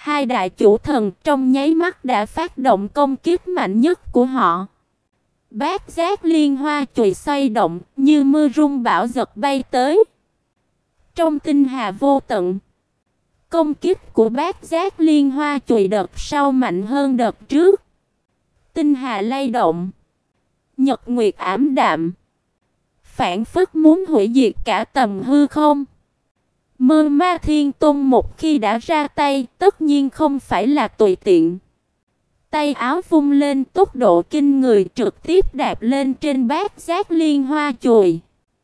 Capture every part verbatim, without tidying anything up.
Hai đại chủ thần trong nháy mắt đã phát động công kích mạnh nhất của họ. Bát giác liên hoa chùy xoay động, như mưa rung bão giật bay tới. Trong tinh hà vô tận, công kích của bát giác liên hoa chùy đợt sau mạnh hơn đợt trước. Tinh hà lay động, nhật nguyệt ảm đạm, phảng phất muốn hủy diệt cả tầm hư không. Mơ Ma Thiên Tôn một khi đã ra tay, tất nhiên không phải là tùy tiện. Tay áo vung lên, tốc độ kinh người trực tiếp đạp lên trên bát giác liên hoa chùy.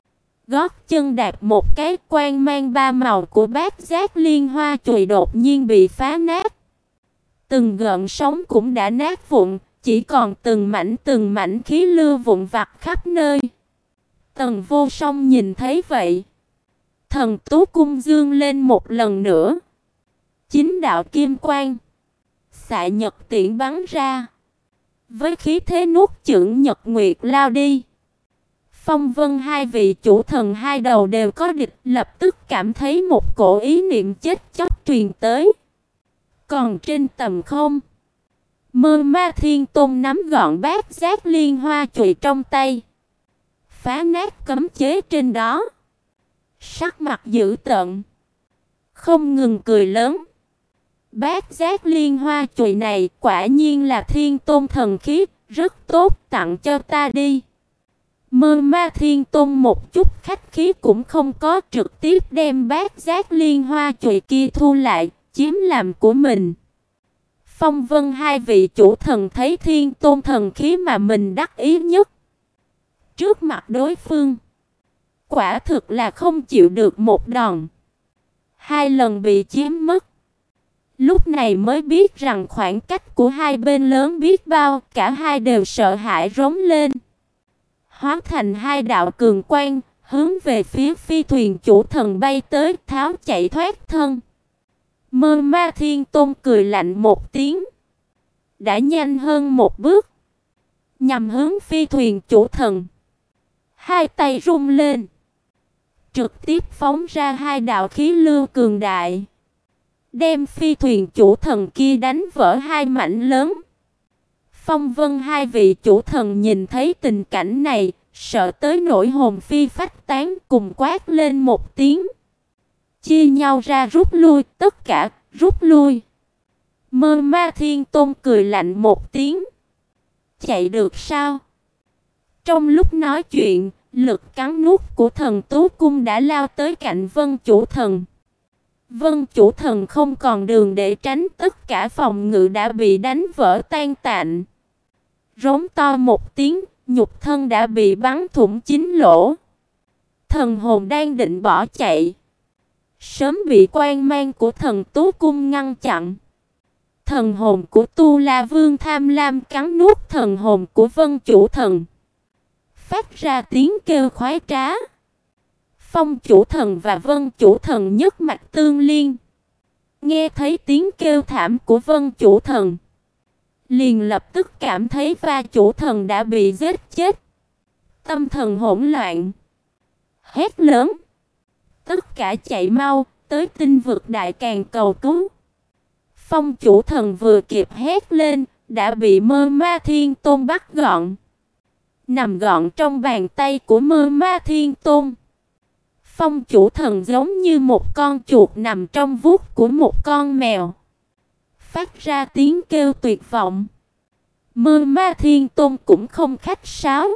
Gót chân đạp một cái, quang mang ba màu của bát giác liên hoa chùy đột nhiên bị phá nát. Từng gợn sóng cũng đã nát vụn, chỉ còn từng mảnh từng mảnh khí lưu vụn vặt khắp nơi. Tần Vô Song nhìn thấy vậy, thần tú cung dương lên một lần nữa. Chính đạo kim quang, xạ nhật tiễn bắn ra, với khí thế nuốt chửng nhật nguyệt lao đi. Phong Vân hai vị chủ thần hai đầu đều có địch, lập tức cảm thấy một cổ ý niệm chết chóc truyền tới. Còn trên tầm không, Mơ Ma Thiên Tôn nắm gọn bát giác liên hoa chùy trong tay, phá nát cấm chế trên đó. Sắc mặt dữ tợn, không ngừng cười lớn. Bát giác liên hoa chùy này quả nhiên là Thiên Tôn thần khí, rất tốt, tặng cho ta đi. Mơ Ma Thiên Tôn một chút khách khí cũng không có, trực tiếp đem bát giác liên hoa chùy kia thu lại, chiếm làm của mình. Phong Vân hai vị chủ thần thấy Thiên Tôn thần khí mà mình đắc ý nhất trước mặt đối phương, quả thực là không chịu được một đòn. Hai lần bị chiếm mất, lúc này mới biết rằng khoảng cách của hai bên lớn biết bao, cả hai đều sợ hãi rống lên, hóa thành hai đạo cường quang, hướng về phía phi thuyền chủ thần bay tới, tháo chạy thoát thân. Mơ Ma Thiên Tôn cười lạnh một tiếng, đã nhanh hơn một bước, nhằm hướng phi thuyền chủ thần. Hai tay rung lên, trực tiếp phóng ra hai đạo khí lưu cường đại, đem phi thuyền chủ thần kia đánh vỡ hai mảnh lớn. Phong Vân hai vị chủ thần nhìn thấy tình cảnh này, sợ tới nỗi hồn phi phách tán, cùng quát lên một tiếng, chia nhau ra rút lui, tất cả rút lui. Mơ Ma Thiên Tôn cười lạnh một tiếng, chạy được sao? Trong lúc nói chuyện, lực cắn nuốt của thần tú cung đã lao tới cạnh Vân chủ thần. Vân chủ thần không còn đường để tránh, tất cả phòng ngự đã bị đánh vỡ tan tành. Rống to một tiếng, nhục thân đã bị bắn thủng chín lỗ. Thần hồn đang định bỏ chạy, sớm bị quang mang của thần tú cung ngăn chặn. Thần hồn của Tu La Vương tham lam cắn nuốt thần hồn của Vân chủ thần, phát ra tiếng kêu khoái trá. Phong chủ thần và Vân chủ thần nhất mạch tương liên, nghe thấy tiếng kêu thảm của Vân chủ thần, liền lập tức cảm thấy Va chủ thần đã bị giết chết. Tâm thần hỗn loạn, hét lớn: tất cả chạy mau, tới tinh vực đại càn cầu cứu. Phong chủ thần vừa kịp hét lên, đã bị Mơ Ma Thiên Tôn bắt gọn, nằm gọn trong bàn tay của Mơ Ma Thiên Tôn. Phong chủ thần giống như một con chuột nằm trong vuốt của một con mèo, phát ra tiếng kêu tuyệt vọng. Mơ Ma Thiên Tôn cũng không khách sáo,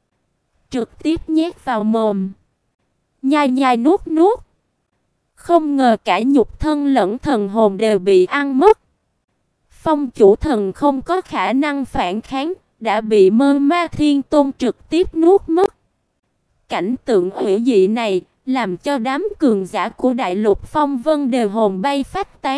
trực tiếp nhét vào mồm, nhai nhai nuốt nuốt. Không ngờ cả nhục thân lẫn thần hồn đều bị ăn mất. Phong chủ thần không có khả năng phản kháng, đã bị Mơ Ma Thiên Tôn trực tiếp nuốt mất. Cảnh tượng hủy dị này làm cho đám cường giả của đại lục Phong Vân đều hồn bay phách tán.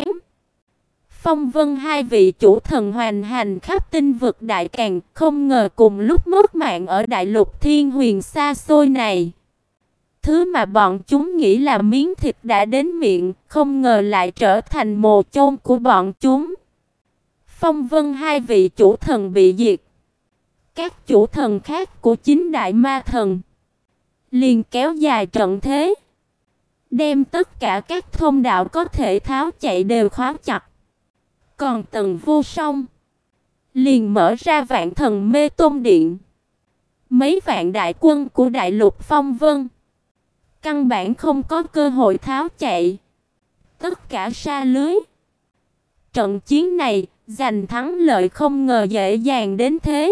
Phong Vân hai vị chủ thần hoành hành khắp tinh vực đại càn, không ngờ cùng lúc mất mạng ở đại lục Thiên Huyền xa xôi này. Thứ mà bọn chúng nghĩ là miếng thịt đã đến miệng, không ngờ lại trở thành mồ chôn của bọn chúng. Phong Vân hai vị chủ thần bị diệt. Các chủ thần khác của chính đại ma thần liền kéo dài trận thế, đem tất cả các thông đạo có thể tháo chạy đều khóa chặt. Còn Tần Vô Song liền mở ra Vạn Thần Mê Tôn Điện. Mấy vạn đại quân của Đại Lục Phong Vân căn bản không có cơ hội tháo chạy, tất cả sa lưới. Trận chiến này giành thắng lợi không ngờ dễ dàng đến thế.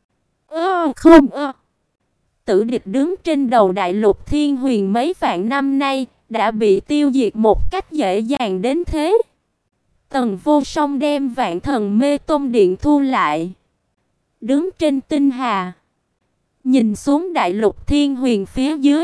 Ơ không ơ. Tử địch đứng trên đầu Đại Lục Thiên Huyền mấy vạn năm nay đã bị tiêu diệt một cách dễ dàng đến thế. Tần Vô Song đem Vạn Thần Mê Tôn Điện thu lại, đứng trên tinh hà, nhìn xuống Đại Lục Thiên Huyền phía dưới,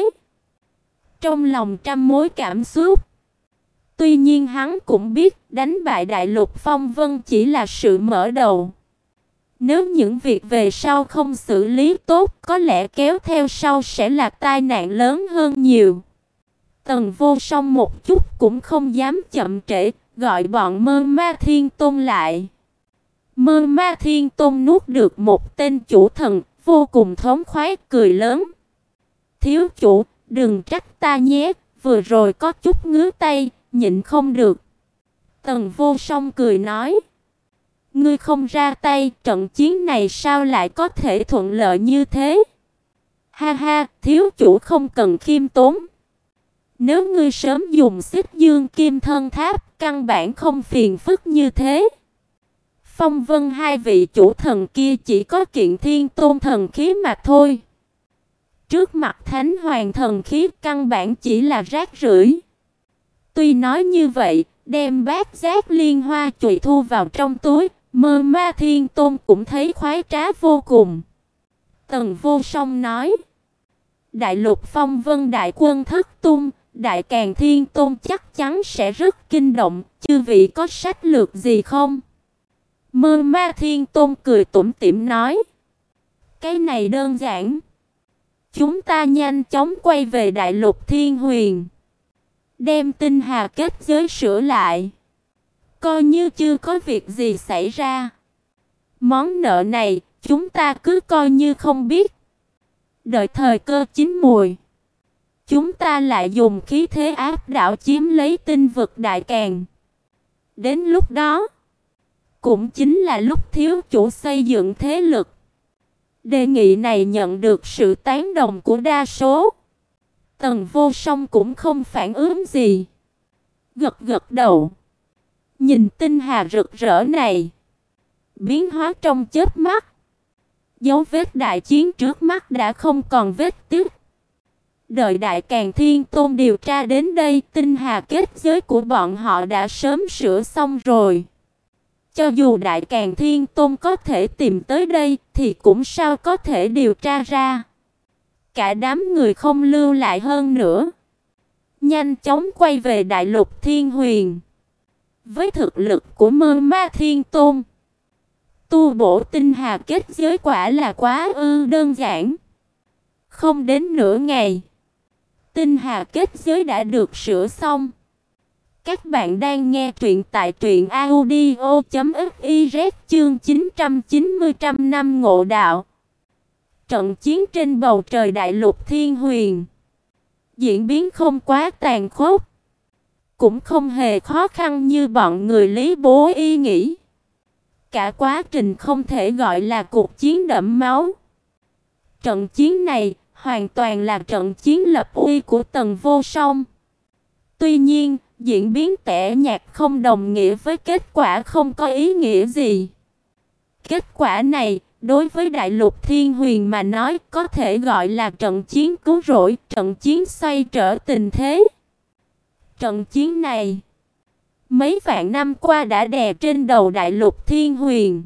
trong lòng trăm mối cảm xúc. Tuy nhiên hắn cũng biết đánh bại Đại Lục Phong Vân chỉ là sự mở đầu. Nếu những việc về sau không xử lý tốt, có lẽ kéo theo sau sẽ là tai nạn lớn hơn nhiều. Tần Vô Song một chút cũng không dám chậm trễ, gọi bọn Mơ Ma Thiên Tôn lại. Mơ Ma Thiên Tôn nuốt được một tên chủ thần, vô cùng thống khoái cười lớn. Thiếu chủ, đừng trách ta nhé, vừa rồi có chút ngứa tay, nhịn không được. Tần Vô Song cười nói. Ngươi không ra tay, trận chiến này sao lại có thể thuận lợi như thế? Ha ha, thiếu chủ không cần khiêm tốn. Nếu ngươi sớm dùng Xích Dương Kim Thân Tháp, căn bản không phiền phức như thế. Phong Vân hai vị chủ thần kia chỉ có Kiện Thiên Tôn thần khí mà thôi. Trước mặt Thánh Hoàng thần khí căn bản chỉ là rác rưởi. Tuy nói như vậy, đem bát giác liên hoa chùy thu vào trong túi, Mơ Ma Thiên Tôn cũng thấy khoái trá vô cùng. Tần Vô Song nói. Đại Lục Phong Vân đại quân thất tung, Đại Càn Thiên Tôn chắc chắn sẽ rất kinh động, chư vị có sách lược gì không? Mơ Ma Thiên Tôn cười tủm tỉm nói. Cái này đơn giản. Chúng ta nhanh chóng quay về Đại Lục Thiên Huyền, đem tinh hà kết giới sửa lại, coi như chưa có việc gì xảy ra. Món nợ này chúng ta cứ coi như không biết. Đợi thời cơ chín mùi, chúng ta lại dùng khí thế áp đảo chiếm lấy tinh vực Đại Càn. Đến lúc đó, cũng chính là lúc thiếu chủ xây dựng thế lực. Đề nghị này nhận được sự tán đồng của đa số. Tần Vô Song cũng không phản ứng gì, gật gật đầu. Nhìn tinh hà rực rỡ này biến hóa trong chớp mắt, dấu vết đại chiến trước mắt đã không còn vết tích. Đợi Đại Càn Thiên Tôn điều tra đến đây, tinh hà kết giới của bọn họ đã sớm sửa xong rồi. Cho dù Đại Càn Thiên Tôn có thể tìm tới đây, thì cũng sao có thể điều tra ra. Cả đám người không lưu lại hơn nữa, nhanh chóng quay về Đại Lục Thiên Huyền. Với thực lực của Mơ Ma Thiên Tôn, tu bổ tinh hà kết giới quả là quá ư đơn giản. Không đến nửa ngày, tinh hà kết giới đã được sửa xong. Các bạn đang nghe truyện tại truyện audio chấm fiz chương chín trăm chín mươi trăm năm ngộ đạo. Trận chiến trên bầu trời Đại Lục Thiên Huyền diễn biến không quá tàn khốc, cũng không hề khó khăn như bọn người Lý Bố Y nghĩ. Cả quá trình không thể gọi là cuộc chiến đẫm máu. Trận chiến này hoàn toàn là trận chiến lập uy của Tần Vô Song. Tuy nhiên, diễn biến tẻ nhạt không đồng nghĩa với kết quả không có ý nghĩa gì. Kết quả này, đối với Đại Lục Thiên Huyền mà nói, có thể gọi là trận chiến cứu rỗi, trận chiến xoay trở tình thế. Trận chiến này, mấy vạn năm qua đã đè trên đầu Đại Lục Thiên Huyền,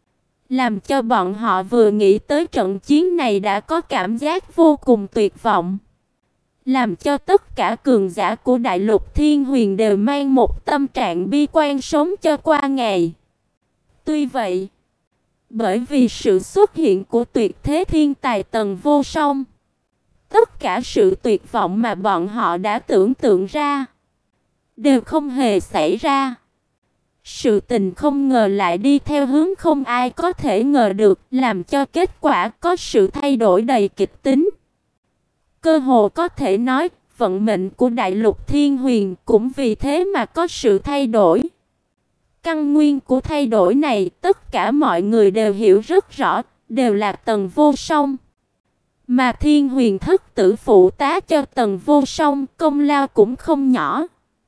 làm cho bọn họ vừa nghĩ tới trận chiến này đã có cảm giác vô cùng tuyệt vọng. Làm cho tất cả cường giả của Đại Lục Thiên Huyền đều mang một tâm trạng bi quan sống cho qua ngày. Tuy vậy, bởi vì sự xuất hiện của tuyệt thế thiên tài Tần Vô Song, tất cả sự tuyệt vọng mà bọn họ đã tưởng tượng ra đều không hề xảy ra. Sự tình không ngờ lại đi theo hướng không ai có thể ngờ được, làm cho kết quả có sự thay đổi đầy kịch tính. Cơ hồ có thể nói, vận mệnh của Đại Lục Thiên Huyền cũng vì thế mà có sự thay đổi. Căn nguyên của thay đổi này, tất cả mọi người đều hiểu rất rõ, đều là Tần Vô Song. Mà Thiên Huyền Thất Tử phụ tá cho Tần Vô Song, công lao cũng không nhỏ.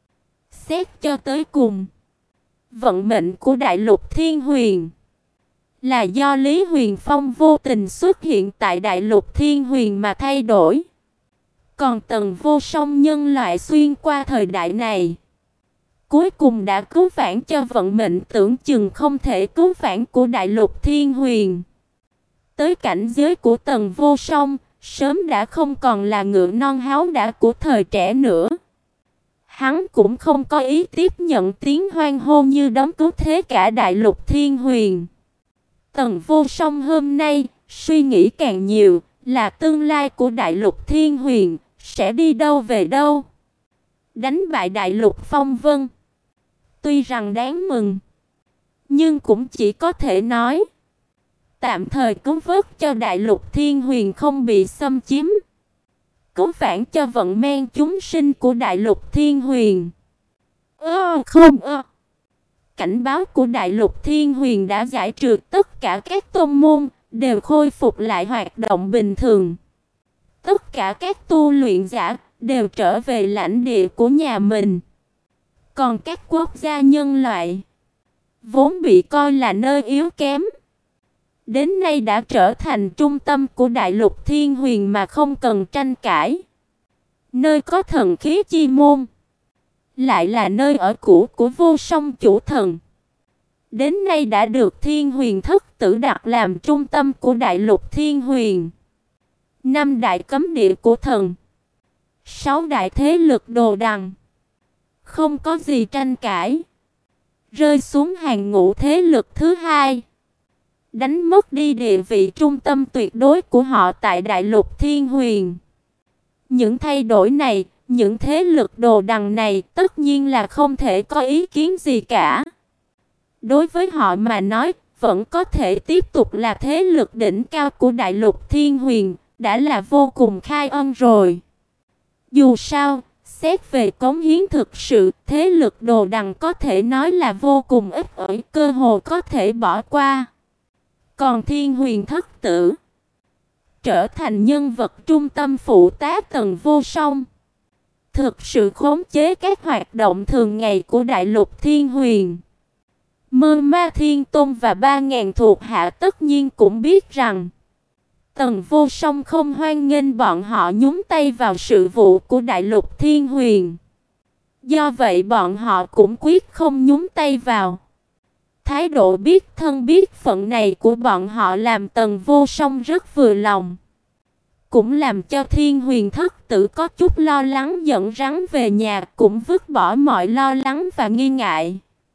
Xét cho tới cùng, vận mệnh của đại lục Thiên Huyền là do Lý Huyền Phong vô tình xuất hiện tại đại lục Thiên Huyền mà thay đổi. Còn Tần Vô Song nhân loại xuyên qua thời đại này, cuối cùng đã cứu vãn cho vận mệnh tưởng chừng không thể cứu vãn của đại lục Thiên Huyền. Tới cảnh giới của Tần Vô Song, sớm đã không còn là ngựa non háu đả của thời trẻ nữa. Hắn cũng không có ý tiếp nhận tiếng hoan hô như đấm cứu thế cả đại lục Thiên Huyền. Tần Vô Song hôm nay suy nghĩ càng nhiều, là tương lai của đại lục Thiên Huyền sẽ đi đâu về đâu. Đánh bại đại lục Phong Vân, tuy rằng đáng mừng, nhưng cũng chỉ có thể nói tạm thời cứu vớt cho đại lục Thiên Huyền không bị xâm chiếm, cứu vãn cho vận men chúng sinh của đại lục Thiên Huyền. Ơ không ơ. Cảnh báo của đại lục Thiên Huyền đã giải trừ, tất cả các tôn môn đều khôi phục lại hoạt động bình thường. Tất cả các tu luyện giả đều trở về lãnh địa của nhà mình. Còn các quốc gia nhân loại vốn bị coi là nơi yếu kém, đến nay đã trở thành trung tâm của đại lục Thiên Huyền mà không cần tranh cãi. Nơi có thần khí chi môn, lại là nơi ở cũ của Vô Song chủ thần. Đến nay đã được Thiên Huyền Thất Tử đặt làm trung tâm của đại lục Thiên Huyền. Năm đại cấm địa của thần, sáu đại thế lực đồ đằng, không có gì tranh cãi. Rơi xuống hàng ngũ thế lực thứ hai, đánh mất đi địa vị trung tâm tuyệt đối của họ tại đại lục Thiên Huyền. Những thay đổi này, những thế lực đồ đằng này tất nhiên là không thể có ý kiến gì cả. Đối với họ mà nói, vẫn có thể tiếp tục là thế lực đỉnh cao của đại lục Thiên Huyền, đã là vô cùng khai ân rồi. Dù sao, xét về cống hiến thực sự, thế lực đồ đằng có thể nói là vô cùng ít ỏi, cơ hồ có thể bỏ qua. Còn Thiên Huyền Thất Tử trở thành nhân vật trung tâm phụ tá Tần Vô Song, thực sự khống chế các hoạt động thường ngày của đại lục Thiên Huyền. Mơ Ma Thiên Tôn và ba ngàn thuộc hạ tất nhiên cũng biết rằng Tần Vô Song không hoan nghênh bọn họ nhúng tay vào sự vụ của đại lục Thiên Huyền. Do vậy bọn họ cũng quyết không nhúng tay vào. Thái độ biết thân biết phận này của bọn họ làm Tần Vô Song rất vừa lòng, cũng làm cho Thiên Huyền Thất Tử có chút lo lắng, giận rắn về nhà, cũng vứt bỏ mọi lo lắng và nghi ngại.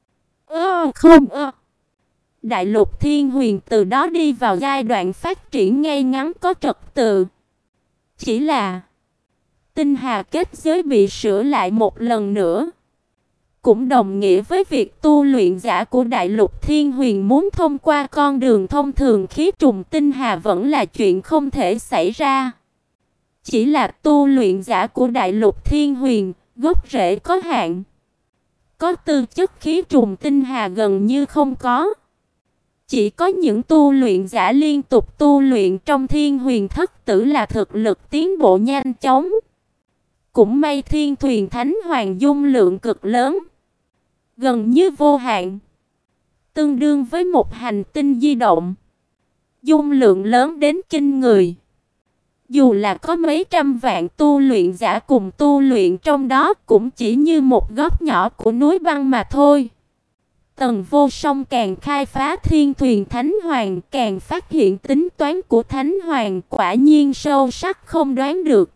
Ơ không ơ. Đại lục Thiên Huyền từ đó đi vào giai đoạn phát triển ngay ngắn có trật tự. Chỉ là tinh hà kết giới bị sửa lại một lần nữa, cũng đồng nghĩa với việc tu luyện giả của đại lục Thiên Huyền muốn thông qua con đường thông thường khí trùng tinh hà vẫn là chuyện không thể xảy ra. Chỉ là tu luyện giả của đại lục Thiên Huyền, gốc rễ có hạn, có tư chất khí trùng tinh hà gần như không có. Chỉ có những tu luyện giả liên tục tu luyện trong Thiên Huyền Thất Tử là thực lực tiến bộ nhanh chóng. Cũng may Thiên Thuyền Thánh Hoàng dung lượng cực lớn, gần như vô hạn, tương đương với một hành tinh di động, dung lượng lớn đến kinh người. Dù là có mấy trăm vạn tu luyện giả cùng tu luyện trong đó, cũng chỉ như một góc nhỏ của núi băng mà thôi. Tần Vô Song càng khai phá Thiên Thuyền Thánh Hoàng, càng phát hiện tính toán của Thánh Hoàng quả nhiên sâu sắc không đoán được.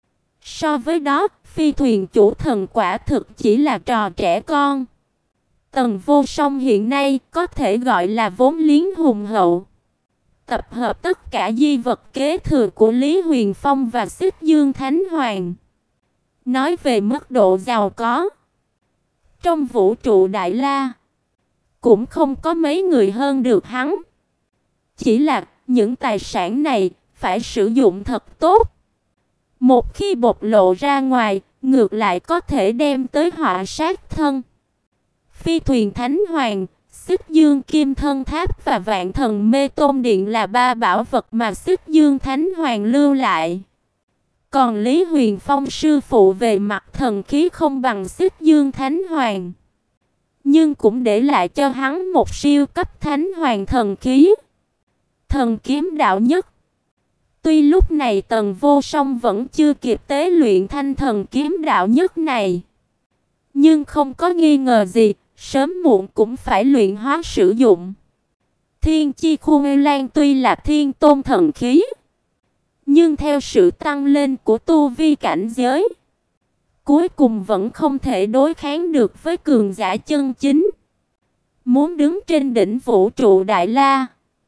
So với đó, phi thuyền chủ thần quả thực chỉ là trò trẻ con. Tần Vô Song hiện nay có thể gọi là vốn liếng hùng hậu, tập hợp tất cả di vật kế thừa của Lý Huyền Phong và Xích Dương Thánh Hoàng. Nói về mức độ giàu có, trong vũ trụ Đại La cũng không có mấy người hơn được hắn. Chỉ là những tài sản này phải sử dụng thật tốt. Một khi bộc lộ ra ngoài, ngược lại có thể đem tới họa sát thân. Phi thuyền Thánh Hoàng, Xích Dương Kim Thân Tháp và Vạn Thần Mê Tôn Điện là ba bảo vật mà Xích Dương Thánh Hoàng lưu lại. Còn Lý Huyền Phong sư phụ về mặt thần khí không bằng Xích Dương Thánh Hoàng, nhưng cũng để lại cho hắn một siêu cấp Thánh Hoàng thần khí, Thần Kiếm Đạo Nhất. Tuy lúc này Tần Vô Song vẫn chưa kịp tế luyện thanh Thần Kiếm Đạo Nhất này, nhưng không có nghi ngờ gì, sớm muộn cũng phải luyện hóa sử dụng. Thiên Chi Khu Lan tuy là thiên tôn thần khí, nhưng theo sự tăng lên của tu vi cảnh giới, cuối cùng vẫn không thể đối kháng được với cường giả chân chính. Muốn đứng trên đỉnh vũ trụ Đại La,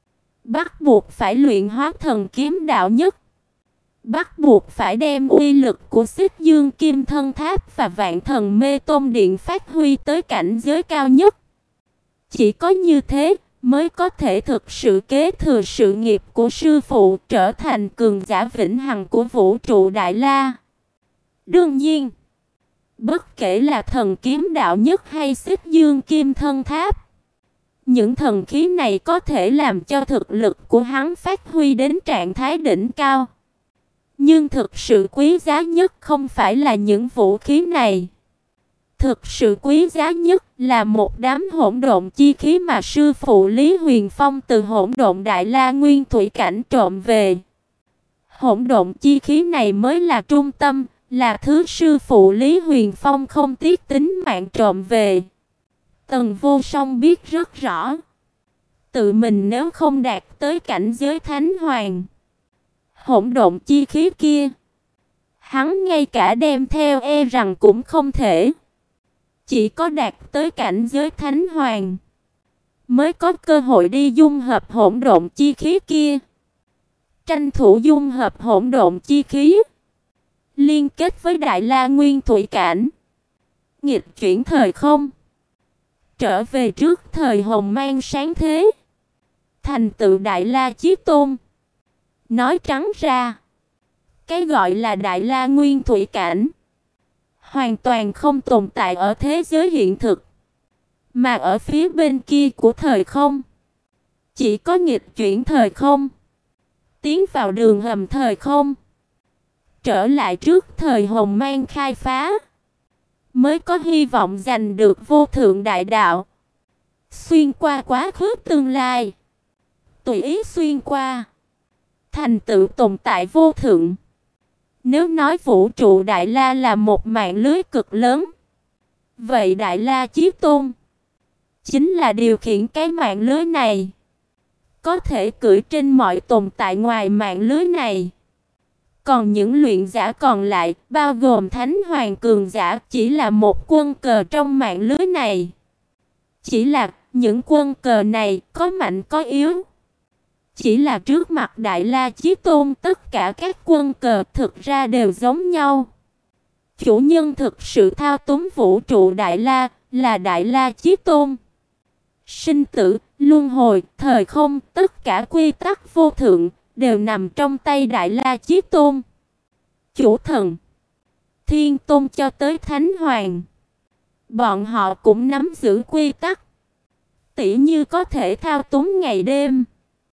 bắt buộc phải luyện hóa Thần Kiếm Đạo Nhất, bắt buộc phải đem uy lực của Xích Dương Kim Thân Tháp và Vạn Thần Mê Tôn Điện phát huy tới cảnh giới cao nhất. Chỉ có như thế mới có thể thực sự kế thừa sự nghiệp của sư phụ, trở thành cường giả vĩnh hằng của vũ trụ Đại La. Đương nhiên, bất kể là Thần Kiếm Đạo Nhất hay Xích Dương Kim Thân Tháp, những thần khí này có thể làm cho thực lực của hắn phát huy đến trạng thái đỉnh cao. Nhưng thực sự quý giá nhất không phải là những vũ khí này. Thực sự quý giá nhất là một đám hỗn độn chi khí mà sư phụ Lý Huyền Phong từ hỗn độn Đại La Nguyên Thủy Cảnh trộm về. Hỗn độn chi khí này mới là trung tâm, là thứ sư phụ Lý Huyền Phong không tiếc tính mạng trộm về. Tần Vô Song biết rất rõ, tự mình nếu không đạt tới cảnh giới Thánh Hoàng, hỗn độn chi khí kia, hắn ngay cả đem theo e rằng cũng không thể. Chỉ có đạt tới cảnh giới Thánh Hoàng mới có cơ hội đi dung hợp hỗn độn chi khí kia. Tranh thủ dung hợp hỗn độn chi khí, liên kết với Đại La Nguyên Thủy Cảnh, nghịch chuyển thời không, trở về trước thời hồng mang sáng thế, thành tựu Đại La Chí Tôn. Nói trắng ra, cái gọi là Đại La Nguyên Thủy Cảnh hoàn toàn không tồn tại ở thế giới hiện thực, mà ở phía bên kia của thời không. Chỉ có nghịch chuyển thời không, tiến vào đường hầm thời không, trở lại trước thời hồng mang khai phá, mới có hy vọng giành được vô thượng đại đạo. Xuyên qua quá khứ tương lai, tùy ý xuyên qua, thành tựu tồn tại vô thượng. Nếu nói vũ trụ Đại La là một mạng lưới cực lớn, vậy Đại La Chí Tôn chính là điều khiển cái mạng lưới này, có thể cưỡi trên mọi tồn tại ngoài mạng lưới này. Còn những luyện giả còn lại, bao gồm Thánh Hoàng cường giả, chỉ là một quân cờ trong mạng lưới này. Chỉ là những quân cờ này có mạnh có yếu. Chỉ là trước mặt Đại La Chí Tôn, tất cả các quân cờ thực ra đều giống nhau. Chủ nhân thực sự thao túng vũ trụ Đại La là Đại La Chí Tôn. Sinh tử, luân hồi, thời không, tất cả quy tắc vô thượng đều nằm trong tay Đại La Chí Tôn. Chủ thần, Thiên Tôn cho tới Thánh Hoàng, bọn họ cũng nắm giữ quy tắc. Tỉ như có thể thao túng ngày đêm,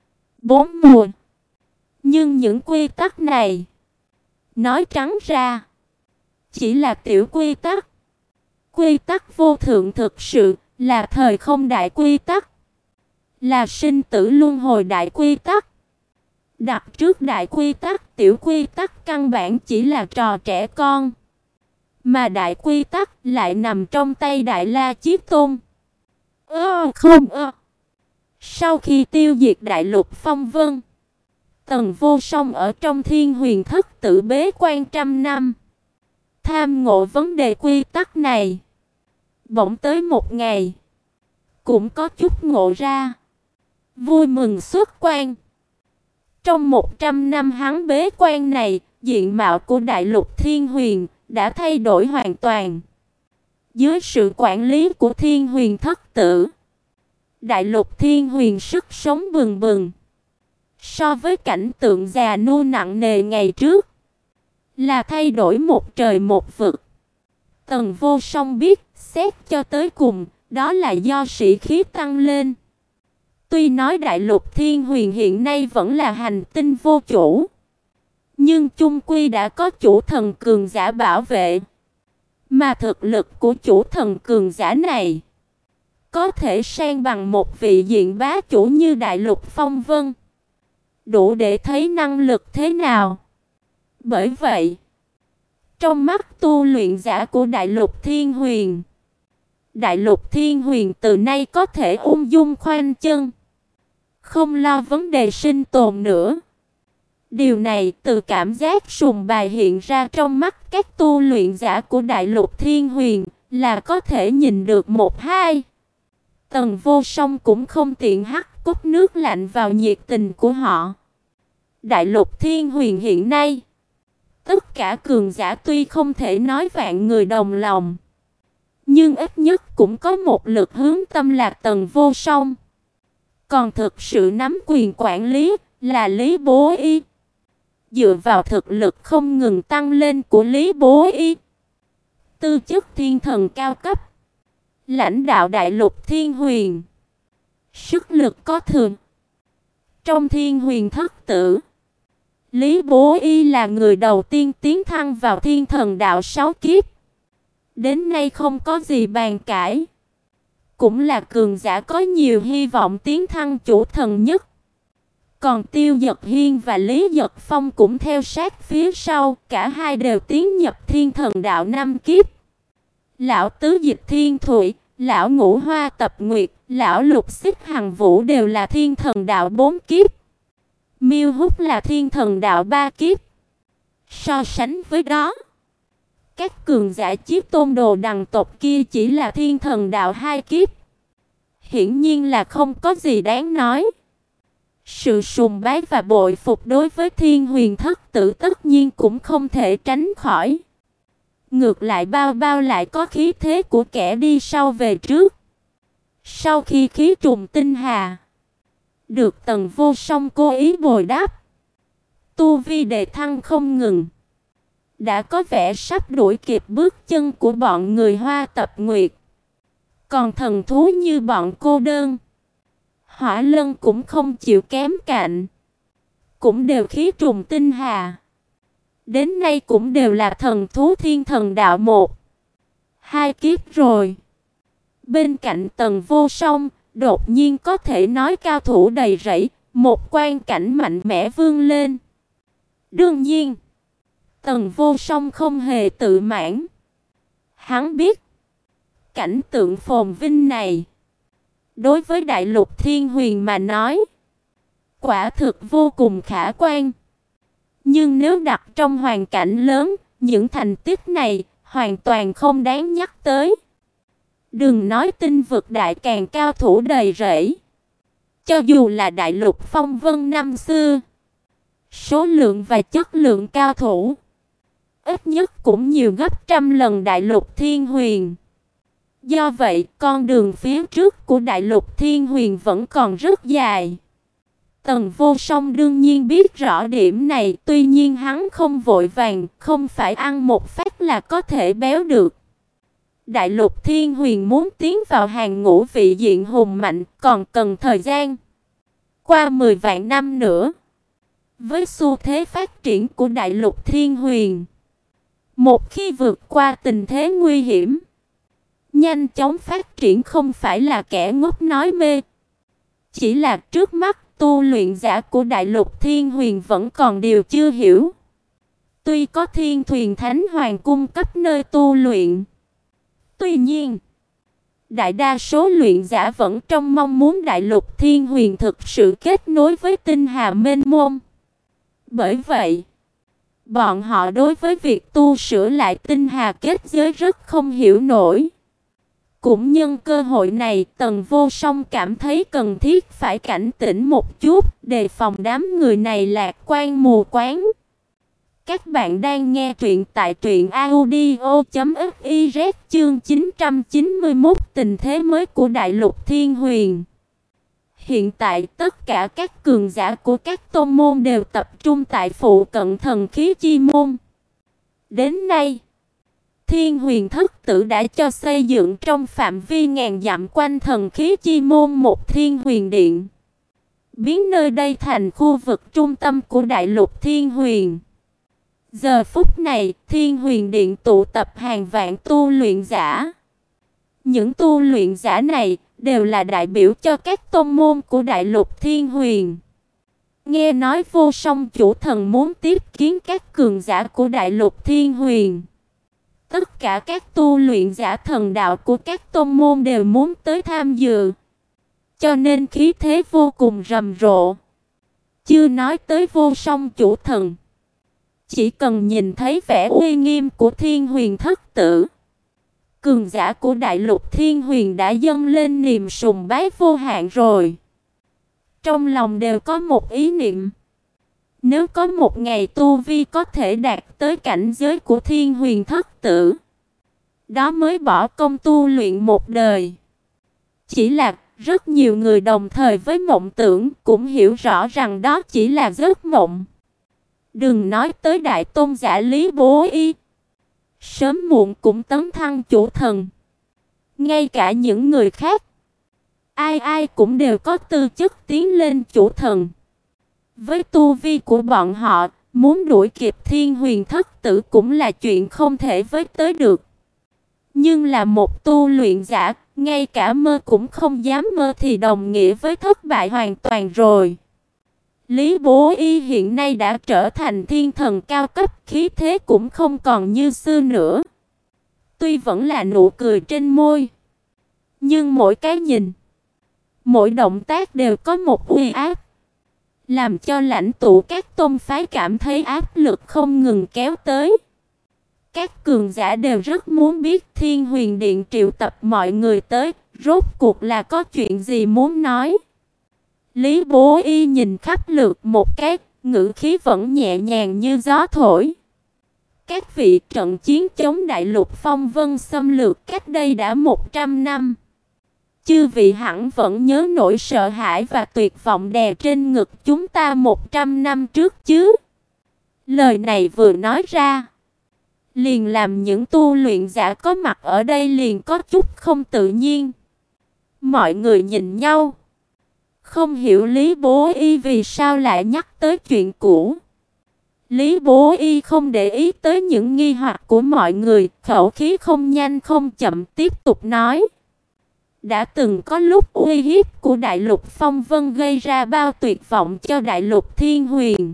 bốn mùa. Nhưng những quy tắc này, nói trắng ra, chỉ là tiểu quy tắc. Quy tắc vô thượng thực sự là thời không đại quy tắc, là sinh tử luân hồi đại quy tắc. Đặt trước đại quy tắc, tiểu quy tắc căn bản chỉ là trò trẻ con. Mà đại quy tắc lại nằm trong tay Đại La Chí Tôn. Ơ không ơ. Sau khi tiêu diệt đại lục phong vân, Tần Vô Song ở trong Thiên Huyền Thất tự bế quan trăm năm, tham ngộ vấn đề quy tắc này. Bỗng tới một ngày, cũng có chút ngộ ra, vui mừng xuất quan. Trong một trăm năm hắn bế quan này, diện mạo của đại lục Thiên Huyền đã thay đổi hoàn toàn. Dưới sự quản lý của Thiên Huyền Thất tử, đại lục Thiên Huyền sức sống bừng bừng. So với cảnh tượng già nua nặng nề ngày trước, là thay đổi một trời một vực. Tần Vô Song biết, xét cho tới cùng, Đó là do sĩ khí tăng lên. Tuy nói đại lục Thiên Huyền hiện nay vẫn là hành tinh vô chủ, nhưng chung quy đã có chủ thần cường giả bảo vệ. Mà thực lực của chủ thần cường giả này có thể san bằng một vị diện bá chủ như đại lục Phong Vân, đủ để thấy năng lực thế nào. Bởi vậy, trong mắt tu luyện giả của đại lục Thiên Huyền, đại lục Thiên Huyền từ nay có thể ung dung khoanh chân, không lo vấn đề sinh tồn nữa. Điều này từ cảm giác sùng bài hiện ra trong mắt các tu luyện giả của đại lục Thiên Huyền là có thể nhìn được một hai. Tần Vô Song cũng không tiện hắt cốc nước lạnh vào nhiệt tình của họ. Đại lục Thiên Huyền hiện nay, tất cả cường giả tuy không thể nói vạn người đồng lòng, nhưng ít nhất cũng có một lực hướng tâm là Tần Vô Song. Còn thực sự nắm quyền quản lý là Lý Bố Y. Dựa vào thực lực không ngừng tăng lên của Lý Bố Y, tư chất thiên thần cao cấp, lãnh đạo đại lục Thiên Huyền, sức lực có thừa. Trong Thiên Huyền thất tử, Lý Bố Y là người đầu tiên tiến thăng vào thiên thần đạo sáu kiếp. Đến nay không có gì bàn cãi, cũng là cường giả có nhiều hy vọng tiến thăng chủ thần nhất. Còn Tiêu Dật Hiên và Lý Dật Phong cũng theo sát phía sau, cả hai đều tiến nhập thiên thần đạo năm kiếp. Lão Tứ Dịch Thiên Thụy, lão Ngũ Hoa Tập Nguyệt, lão Lục Xích Hằng Vũ đều là thiên thần đạo bốn kiếp. Miêu Húc là thiên thần đạo ba kiếp. So sánh với đó, các cường giả Chiếc Tôn Đồ đằng tộc kia chỉ là thiên thần đạo hai kiếp. Hiển nhiên là không có gì đáng nói. Sự sùng bái và bội phục đối với Thiên Huyền thất tử tất nhiên cũng không thể tránh khỏi. Ngược lại bao bao lại có khí thế của kẻ đi sau về trước. Sau khi khí trùng tinh hà được Tần Vô Song cố ý bồi đắp, tu vi đề thăng không ngừng, đã có vẻ sắp đuổi kịp bước chân của bọn người Hoa Tập Nguyệt. Còn thần thú như bọn Cô Đơn, Hỏa Lân cũng không chịu kém cạnh, cũng đều khí trùng tinh hà. Đến nay cũng đều là thần thú thiên thần đạo một, hai kiếp rồi. Bên cạnh Tần Vô Song, đột nhiên có thể nói cao thủ đầy rẫy, một quan cảnh mạnh mẽ vươn lên. Đương nhiên, Tần Vô Song không hề tự mãn. Hắn biết, cảnh tượng phồn vinh này, đối với đại lục Thiên Huyền mà nói, quả thực vô cùng khả quan. Nhưng nếu đặt trong hoàn cảnh lớn, những thành tích này hoàn toàn không đáng nhắc tới. Đừng nói tinh vực đại càng cao thủ đầy rẫy, cho dù là đại lục Phong Vân năm xưa, số lượng và chất lượng cao thủ ít nhất cũng nhiều gấp trăm lần đại lục Thiên Huyền. Do vậy, con đường phía trước của đại lục Thiên Huyền vẫn còn rất dài. Tần Vô Song đương nhiên biết rõ điểm này, tuy nhiên hắn không vội vàng, không phải ăn một phát là có thể béo được. Đại lục Thiên Huyền muốn tiến vào hàng ngũ vị diện hùng mạnh còn cần thời gian. Qua mười vạn năm nữa, với xu thế phát triển của đại lục Thiên Huyền, một khi vượt qua tình thế nguy hiểm, nhanh chóng phát triển không phải là kẻ ngốc nói mê. Chỉ là trước mắt tu luyện giả của đại lục Thiên Huyền vẫn còn điều chưa hiểu. Tuy có Thiên Thuyền Thánh Hoàng cung cấp nơi tu luyện, tuy nhiên, đại đa số luyện giả vẫn trong mong muốn đại lục Thiên Huyền thực sự kết nối với tinh hà mênh mông. Bởi vậy, bọn họ đối với việc tu sửa lại tinh hà kết giới rất không hiểu nổi. Cũng nhân cơ hội này, Tần Vô Song cảm thấy cần thiết phải cảnh tỉnh một chút, đề phòng đám người này lạc quan mù quáng. Các bạn đang nghe truyện tại truyện audio chấm fiz chương chín trăm chín mươi mốt tình thế mới của đại lục Thiên Huyền. Hiện tại tất cả các cường giả của các tôn môn đều tập trung tại phụ cận thần khí chi môn. Đến nay, Thiên Huyền Thất Tử đã cho xây dựng trong phạm vi ngàn dặm quanh thần khí chi môn một Thiên Huyền Điện, biến nơi đây thành khu vực trung tâm của đại lục Thiên Huyền. Giờ phút này, Thiên Huyền Điện tụ tập hàng vạn tu luyện giả. Những tu luyện giả này đều là đại biểu cho các tông môn của đại lục Thiên Huyền. Nghe nói Vô Song chủ thần muốn tiếp kiến các cường giả của đại lục Thiên Huyền. Tất cả các tu luyện giả thần đạo của các tông môn đều muốn tới tham dự, cho nên khí thế vô cùng rầm rộ. Chưa nói tới Vô Song chủ thần, chỉ cần nhìn thấy vẻ uy nghiêm của Thiên Huyền Thất Tử, cường giả của đại lục Thiên Huyền đã dâng lên niềm sùng bái vô hạn rồi. Trong lòng đều có một ý niệm, nếu có một ngày tu vi có thể đạt tới cảnh giới của Thiên Huyền Thất Tử, đó mới bỏ công tu luyện một đời. Chỉ là rất nhiều người đồng thời với mộng tưởng cũng hiểu rõ rằng đó chỉ là giấc mộng. Đừng nói tới đại tôn giả Lý Bố Y, sớm muộn cũng tấn thăng chủ thần. Ngay cả những người khác, ai ai cũng đều có tư chất tiến lên chủ thần. Với tu vi của bọn họ, muốn đuổi kịp Thiên Huyền Thất Tử cũng là chuyện không thể với tới được. Nhưng là một tu luyện giả, ngay cả mơ cũng không dám mơ thì đồng nghĩa với thất bại hoàn toàn rồi. Lý Bố Y hiện nay đã trở thành thiên thần cao cấp, khí thế cũng không còn như xưa nữa. Tuy vẫn là nụ cười trên môi, nhưng mỗi cái nhìn, mỗi động tác đều có một uy áp, làm cho lãnh tụ các tôn phái cảm thấy áp lực không ngừng kéo tới. Các cường giả đều rất muốn biết Thiên Huyền Điện triệu tập mọi người tới, rốt cuộc là có chuyện gì muốn nói. Lý Bố Y nhìn khắp lượt một cái, ngữ khí vẫn nhẹ nhàng như gió thổi. Các vị, trận chiến chống đại lục phong vân xâm lược cách đây đã một trăm năm. Chư vị hẳn vẫn nhớ nỗi sợ hãi và tuyệt vọng đè trên ngực chúng ta một trăm năm trước chứ. Lời này vừa nói ra, liền làm những tu luyện giả có mặt ở đây liền có chút không tự nhiên. Mọi người nhìn nhau, không hiểu Lý Bố Y vì sao lại nhắc tới chuyện cũ. Lý Bố Y không để ý tới những nghi hoặc của mọi người, khẩu khí không nhanh không chậm tiếp tục nói. Đã từng có lúc uy hiếp của đại lục phong vân gây ra bao tuyệt vọng cho đại lục Thiên Huyền.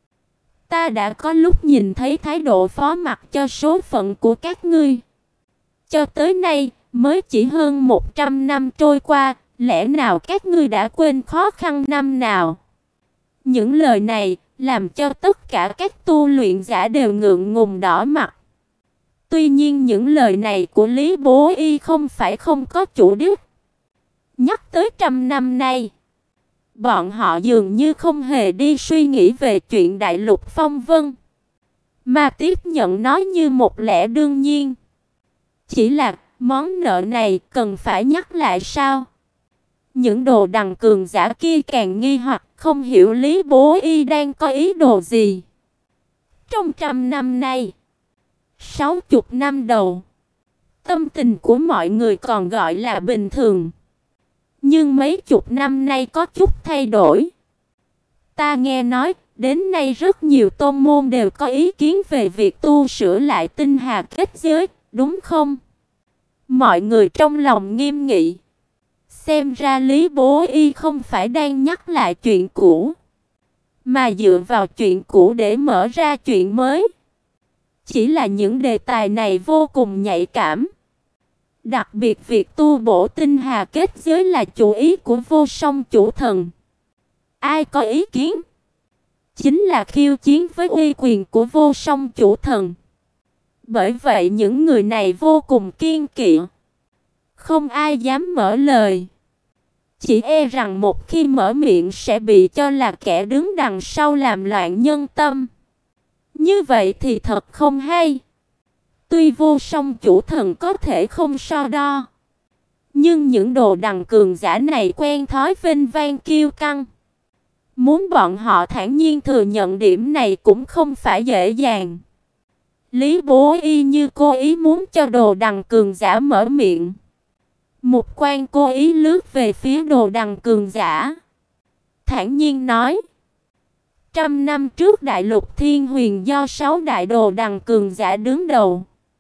Ta đã có lúc nhìn thấy thái độ phó mặc cho số phận của các ngươi. Cho tới nay, mới chỉ hơn một trăm năm trôi qua, lẽ nào các ngươi đã quên khó khăn năm nào? Những lời này làm cho tất cả các tu luyện giả đều ngượng ngùng đỏ mặt. Tuy nhiên những lời này của Lý Bố Y không phải không có chủ đích. Nhắc tới trăm năm nay, bọn họ dường như không hề đi suy nghĩ về chuyện đại lục phong vân, mà tiếp nhận nó như một lẽ đương nhiên. Chỉ là món nợ này cần phải nhắc lại sao? Những đồ đằng cường giả kia càng nghi hoặc không hiểu Lý Bố Y đang có ý đồ gì. Trong trăm năm nay, sáu chục năm đầu, tâm tình của mọi người còn gọi là bình thường. Nhưng mấy chục năm nay có chút thay đổi. Ta nghe nói, đến nay rất nhiều tôn môn đều có ý kiến về việc tu sửa lại tinh hà kết giới, đúng không? Mọi người trong lòng nghiêm nghị. Xem ra Lý Bố Y không phải đang nhắc lại chuyện cũ, mà dựa vào chuyện cũ để mở ra chuyện mới. Chỉ là những đề tài này vô cùng nhạy cảm. Đặc biệt việc tu bổ tinh hà kết giới là chủ ý của Vô Song chủ thần. Ai có ý kiến, chính là khiêu chiến với uy quyền của Vô Song chủ thần. Bởi vậy những người này vô cùng kiêng kỵ, không ai dám mở lời. Chỉ e rằng một khi mở miệng sẽ bị cho là kẻ đứng đằng sau làm loạn nhân tâm. Như vậy thì thật không hay. Tuy Vô Song chủ thần có thể không so đo, nhưng những đồ đằng cường giả này quen thói vênh vang kiêu căng. Muốn bọn họ thản nhiên thừa nhận điểm này cũng không phải dễ dàng. Lý Bố Y như cố ý muốn cho Đồ Đằng cường giả mở miệng. Một quan cố ý lướt về phía Đồ Đằng cường giả, thản nhiên nói: Trăm năm trước Đại Lục Thiên Huyền do sáu đại Đồ Đằng cường giả đứng đầu.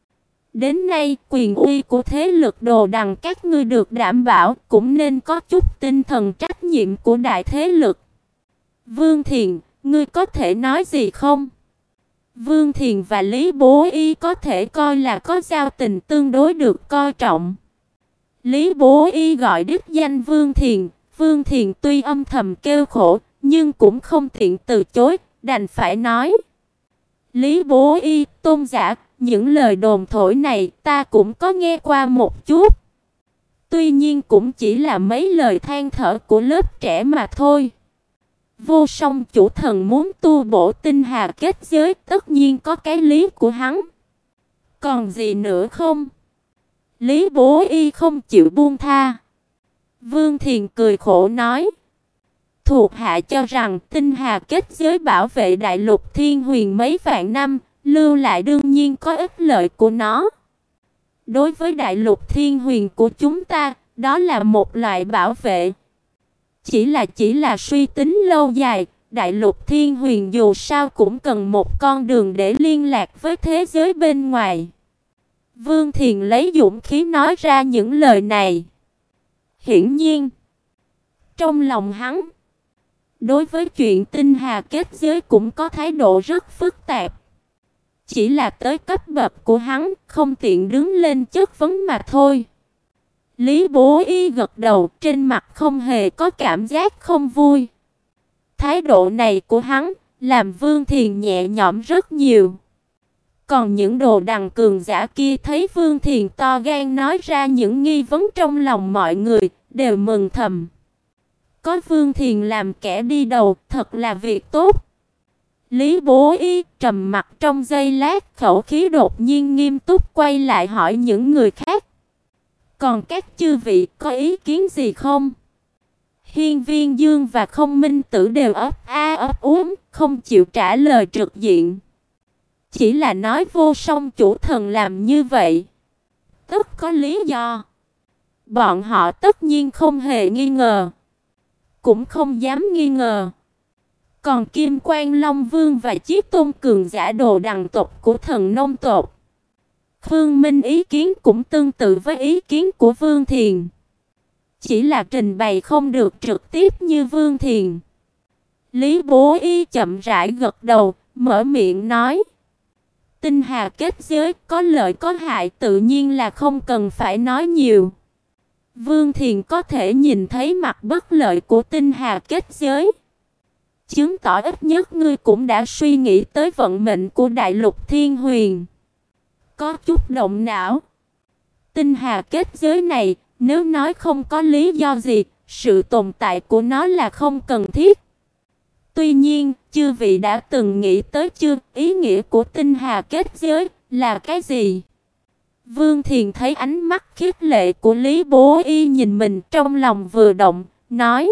Đến nay quyền uy của thế lực Đồ Đằng các ngươi được đảm bảo, cũng nên có chút tinh thần trách nhiệm của đại thế lực. Vương Thiền, ngươi có thể nói gì không? Vương Thiền và Lý Bố Y có thể coi là có giao tình tương đối được coi trọng. Lý Bố Y gọi đích danh Vương Thiền, Vương Thiền tuy âm thầm kêu khổ, nhưng cũng không tiện từ chối, đành phải nói: Lý Bố Y, tôn giả, những lời đồn thổi này ta cũng có nghe qua một chút. Tuy nhiên cũng chỉ là mấy lời than thở của lớp trẻ mà thôi. Vô Song chủ thần muốn tu bổ tinh hà kết giới, tất nhiên có cái lý của hắn. Còn gì nữa không? Lý Bố Y không chịu buông tha. Vương Thiền cười khổ nói: Thuộc hạ cho rằng tinh hà kết giới bảo vệ Đại Lục Thiên Huyền mấy vạn năm, lưu lại đương nhiên có ích lợi của nó. Đối với Đại Lục Thiên Huyền của chúng ta, đó là một loại bảo vệ. Chỉ là chỉ là suy tính lâu dài, Đại Lục Thiên Huyền dù sao cũng cần một con đường để liên lạc với thế giới bên ngoài. Vương Thiền lấy dũng khí nói ra những lời này. Hiển nhiên, trong lòng hắn, đối với chuyện tinh hà kết giới cũng có thái độ rất phức tạp. Chỉ là tới cấp bậc của hắn, không tiện đứng lên chất vấn mà thôi. Lý Bố Y gật đầu, trên mặt không hề có cảm giác không vui. Thái độ này của hắn làm Vương Thiền nhẹ nhõm rất nhiều. Còn những Đồ Đằng cường giả kia thấy Vương Thiền to gan nói ra những nghi vấn trong lòng mọi người, đều mừng thầm. Có Vương Thiền làm kẻ đi đầu, thật là việc tốt. Lý Bố Y trầm mặt trong giây lát, khẩu khí đột nhiên nghiêm túc quay lại hỏi những người khác: Còn các chư vị có ý kiến gì không? Hiên Viên Dương và Không Minh Tử đều ấp a ấp úng, không chịu trả lời trực diện. Chỉ là nói Vô Song chủ thần làm như vậy, tất có lý do. Bọn họ tất nhiên không hề nghi ngờ, cũng không dám nghi ngờ. Còn Kim Quan Long Vương và Chí Tôn cường giả Đồ Đằng tộc của Thần Nông tộc, Khương Minh ý kiến cũng tương tự với ý kiến của Vương Thiền. Chỉ là trình bày không được trực tiếp như Vương Thiền. Lý Bố Y chậm rãi gật đầu, mở miệng nói: Tinh hà kết giới có lợi có hại, tự nhiên là không cần phải nói nhiều. Vương Thiền có thể nhìn thấy mặt bất lợi của tinh hà kết giới, chứng tỏ ít nhất ngươi cũng đã suy nghĩ tới vận mệnh của Đại Lục Thiên Huyền. Có chút động não. Tinh hà kết giới này, nếu nói không có lý do gì, sự tồn tại của nó là không cần thiết. Tuy nhiên, chư vị đã từng nghĩ tới chưa, ý nghĩa của tinh hà kết giới là cái gì? Vương Thiền thấy ánh mắt khiếp lệ của Lý Bố Y nhìn mình, trong lòng vừa động, nói: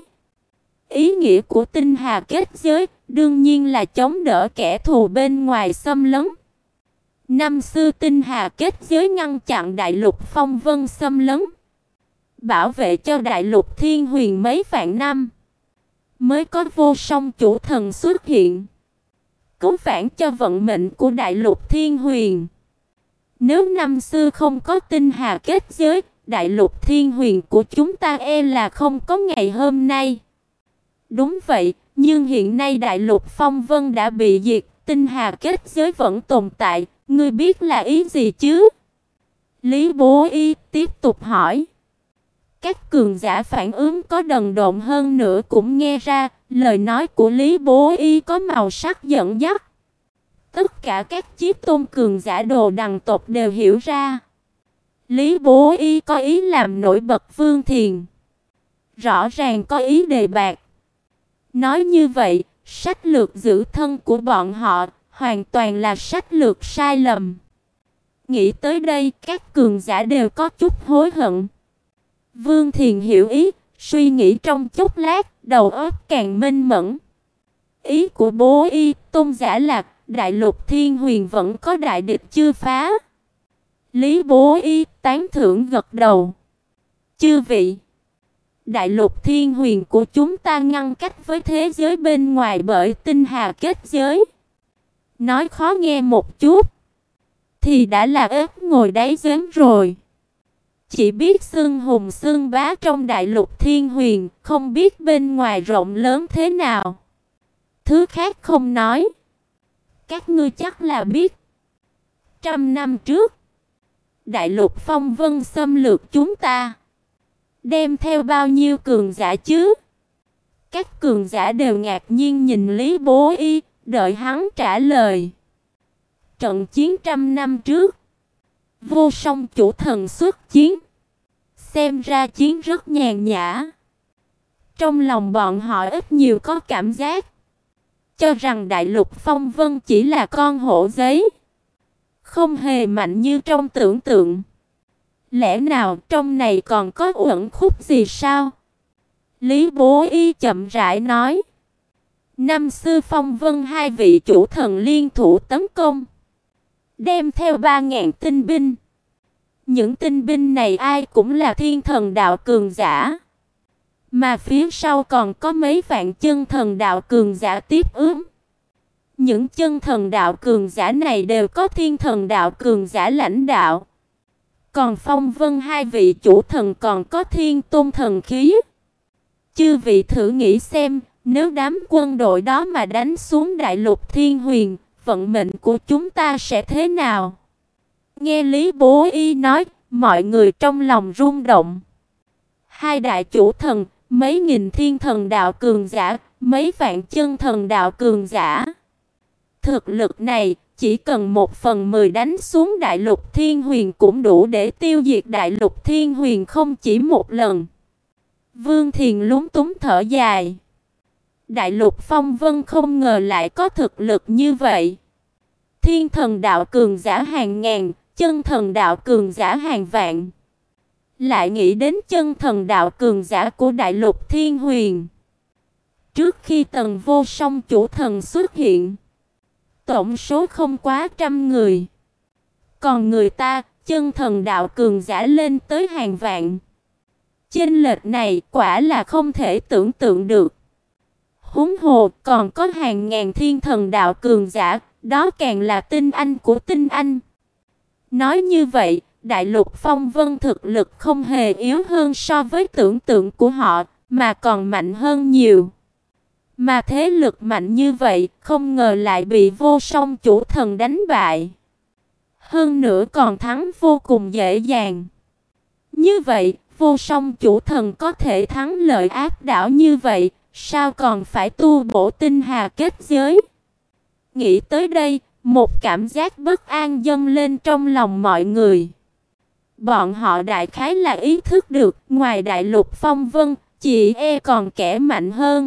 Ý nghĩa của tinh hà kết giới đương nhiên là chống đỡ kẻ thù bên ngoài xâm lấn. Năm xưa tinh hà kết giới ngăn chặn Đại Lục Phong Vân xâm lấn, bảo vệ cho Đại Lục Thiên Huyền mấy vạn năm, mới có Vô Song chủ thần xuất hiện, cứu vãn cho vận mệnh của Đại Lục Thiên Huyền. Nếu năm xưa không có tinh hà kết giới, Đại Lục Thiên Huyền của chúng ta e là không có ngày hôm nay. Đúng vậy, nhưng hiện nay Đại Lục Phong Vân đã bị diệt, tinh hà kết giới vẫn tồn tại, ngươi biết là ý gì chứ? Lý Bố Y tiếp tục hỏi. Các cường giả phản ứng có đần độn hơn nữa cũng nghe ra, lời nói của Lý Bố Y có màu sắc dẫn dắt. Tất cả các Chí Tôn cường giả Đồ Đằng tộc đều hiểu ra. Lý Bố Y có ý làm nổi bật Vương Thiền, rõ ràng có ý đề bạt. Nói như vậy, sách lược giữ thân của bọn họ hoàn toàn là sách lược sai lầm. Nghĩ tới đây, các cường giả đều có chút hối hận. Vương Thiền hiểu ý, suy nghĩ trong chốc lát, đầu óc càng minh mẫn. Ý của Bố Y tôn giả là đại lục Thiên Huyền vẫn có đại địch chưa phá. Lý Bố Y tán thưởng gật đầu. Chư vị, đại lục Thiên Huyền của chúng ta ngăn cách với thế giới bên ngoài bởi tinh hà kết giới. Nói khó nghe một chút thì đã là ếch ngồi đáy giếng rồi. Chỉ biết xưng hùng xưng bá trong đại lục Thiên Huyền, không biết bên ngoài rộng lớn thế nào. Thứ khác không nói, các ngươi chắc là biết. Trăm năm trước, đại lục Phong Vân xâm lược chúng ta, đem theo bao nhiêu cường giả chứ? Các cường giả đều ngạc nhiên nhìn Lý Bố Y, đợi hắn trả lời. Trận chiến trăm năm trước, Vô Song chủ thần xuất chiến, xem ra chiến rất nhàn nhã. Trong lòng bọn họ ít nhiều có cảm giác cho rằng đại lục Phong Vân chỉ là con hổ giấy, không hề mạnh như trong tưởng tượng. Lẽ nào trong này còn có uẩn khúc gì sao? Lý Bố Y chậm rãi nói. Năm xưa Phong Vân hai vị chủ thần liên thủ tấn công, đem theo ba ngàn tinh binh. Những tinh binh này ai cũng là thiên thần đạo cường giả, mà phía sau còn có mấy vạn chân thần đạo cường giả tiếp ứng. Những chân thần đạo cường giả này đều có thiên thần đạo cường giả lãnh đạo. Còn Phong Vân hai vị chủ thần còn có thiên tôn thần khí. Chư vị thử nghĩ xem, nếu đám quân đội đó mà đánh xuống đại lục Thiên Huyền, vận mệnh của chúng ta sẽ thế nào? Nghe Lý Bố Y nói, mọi người trong lòng rung động. Hai đại chủ thần, mấy nghìn thiên thần đạo cường giả, mấy vạn chân thần đạo cường giả. Thực lực này, chỉ cần một phần mười đánh xuống đại lục Thiên Huyền cũng đủ để tiêu diệt đại lục Thiên Huyền không chỉ một lần. Vương Thiền lúng túng thở dài. Đại lục Phong Vân không ngờ lại có thực lực như vậy. Thiên thần đạo cường giả hàng ngàn, chân thần đạo cường giả hàng vạn. Lại nghĩ đến chân thần đạo cường giả của đại lục Thiên Huyền. Trước khi Tần Vô Song chủ thần xuất hiện, tổng số không quá trăm người. Còn người ta, chân thần đạo cường giả lên tới hàng vạn. Chênh lệch này quả là không thể tưởng tượng được. Huống hồ còn có hàng ngàn thiên thần đạo cường giả, đó càng là tinh anh của tinh anh. Nói như vậy, đại lục Phong Vân thực lực không hề yếu hơn so với tưởng tượng của họ, mà còn mạnh hơn nhiều. Mà thế lực mạnh như vậy, không ngờ lại bị Vô Song chủ thần đánh bại. Hơn nữa còn thắng vô cùng dễ dàng. Như vậy, Vô Song chủ thần có thể thắng lợi áp đảo như vậy, sao còn phải tu bổ tinh hà kết giới? Nghĩ tới đây, một cảm giác bất an dâng lên trong lòng mọi người. Bọn họ đại khái là ý thức được, ngoài đại lục Phong Vân, chỉ e còn kẻ mạnh hơn.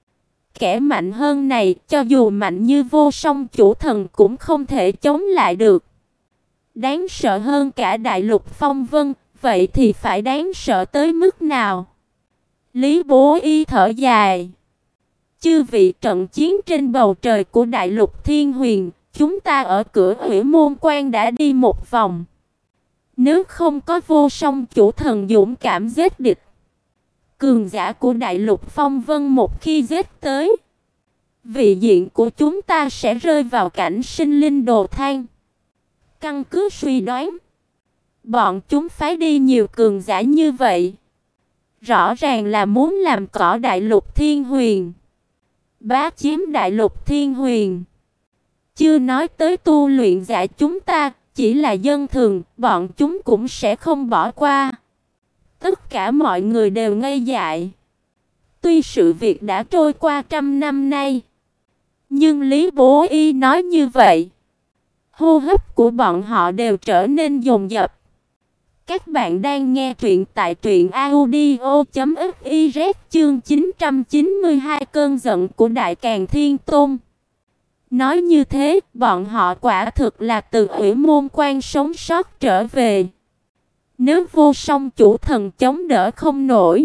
Kẻ mạnh hơn này, cho dù mạnh như Vô Song chủ thần cũng không thể chống lại được. Đáng sợ hơn cả đại lục Phong Vân, vậy thì phải đáng sợ tới mức nào? Lý Bố Y thở dài. Chư vị, trận chiến trên bầu trời của đại lục Thiên Huyền, chúng ta ở cửa Hủy Môn Quan đã đi một vòng. Nếu không có Vô Song chủ thần dũng cảm giết địch, cường giả của đại lục Phong Vân một khi giết tới, vị diện của chúng ta sẽ rơi vào cảnh sinh linh đồ than. Căn cứ suy đoán, bọn chúng phái đi nhiều cường giả như vậy, rõ ràng là muốn làm cỏ đại lục Thiên Huyền, bá chiếm đại lục Thiên Huyền. Chưa nói tới tu luyện giả chúng ta, chỉ là dân thường, bọn chúng cũng sẽ không bỏ qua. Tất cả mọi người đều ngây dại. Tuy sự việc đã trôi qua trăm năm nay, nhưng Lý Bố Y nói như vậy, hô hấp của bọn họ đều trở nên dồn dập. Các bạn đang nghe truyện tại truyện audio chấm fiz chương chín trăm chín mươi hai cơn giận của Đại Càn Thiên Tôn. Nói như thế, bọn họ quả thực là từ Hủy Môn Quan sống sót trở về. Nếu Vô Song chủ thần chống đỡ không nổi,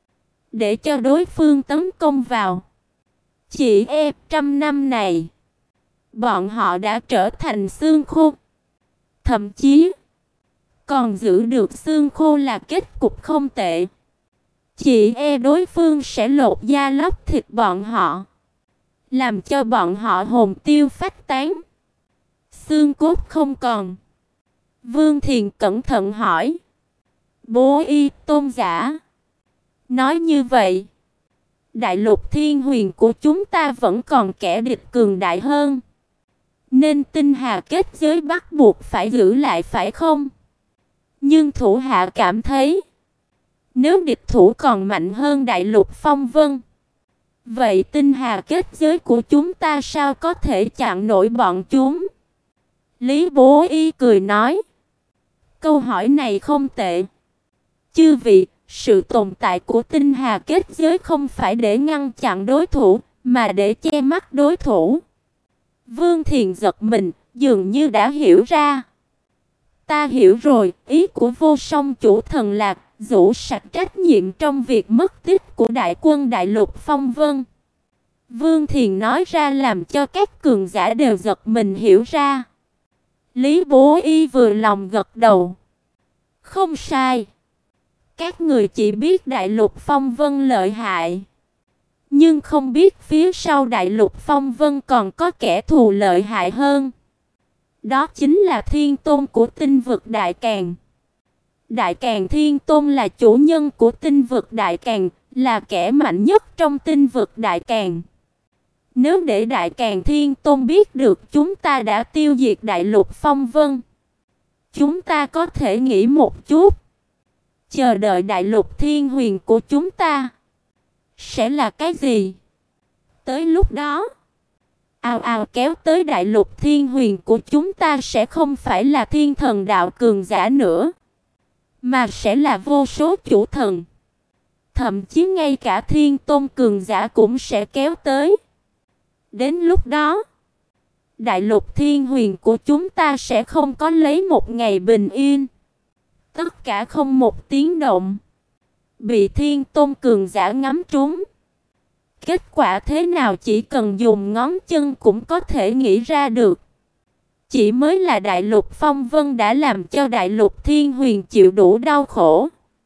để cho đối phương tấn công vào, chỉ e trăm năm này, bọn họ đã trở thành xương khô. Thậm chí còn giữ được xương khô là kết cục không tệ. Chỉ e đối phương sẽ lột da lóc thịt bọn họ, làm cho bọn họ hồn tiêu phách tán, xương cốt không còn. Vương Thiền cẩn thận hỏi: Bố Y tôn giả, nói như vậy, đại lục thiên huyền của chúng ta vẫn còn kẻ địch cường đại hơn, nên tinh hà kết giới bắt buộc phải giữ lại phải không? Nhưng thủ hạ cảm thấy, nếu địch thủ còn mạnh hơn đại lục phong vân, vậy tinh hà kết giới của chúng ta sao có thể chặn nổi bọn chúng? Lý Bố Y cười nói: Câu hỏi này không tệ. Chư vị, sự tồn tại của tinh hà kết giới không phải để ngăn chặn đối thủ, mà để che mắt đối thủ. Vương Thiền giật mình, dường như đã hiểu ra. Ta hiểu rồi, ý của Vô Song chủ thần là rũ sạch trách nhiệm trong việc mất tích của đại quân đại lục phong vân. Vương Thiền nói ra làm cho các cường giả đều giật mình hiểu ra. Lý Bố Y vừa lòng gật đầu. Không sai. Các người chỉ biết đại lục phong vân lợi hại, nhưng không biết phía sau đại lục phong vân còn có kẻ thù lợi hại hơn. Đó chính là Thiên Tôn của tinh vực Đại Càn. Đại Càn Thiên Tôn là chủ nhân của tinh vực Đại Càn, là kẻ mạnh nhất trong tinh vực Đại Càn. Nếu để Đại Càn Thiên Tôn biết được chúng ta đã tiêu diệt đại lục phong vân, chúng ta có thể nghĩ một chút, chờ đợi đại lục thiên huyền của chúng ta sẽ là cái gì? Tới lúc đó, ào ào kéo tới đại lục thiên huyền của chúng ta sẽ không phải là thiên thần đạo cường giả nữa, mà sẽ là vô số chủ thần. Thậm chí ngay cả thiên tôn cường giả cũng sẽ kéo tới. Đến lúc đó, đại lục thiên huyền của chúng ta sẽ không có lấy một ngày bình yên. Tất cả không một tiếng động, bị thiên tôn cường giả ngắm trúng. Kết quả thế nào chỉ cần dùng ngón chân cũng có thể nghĩ ra được. Chỉ mới là đại lục phong vân đã làm cho đại lục thiên huyền chịu đủ đau khổ.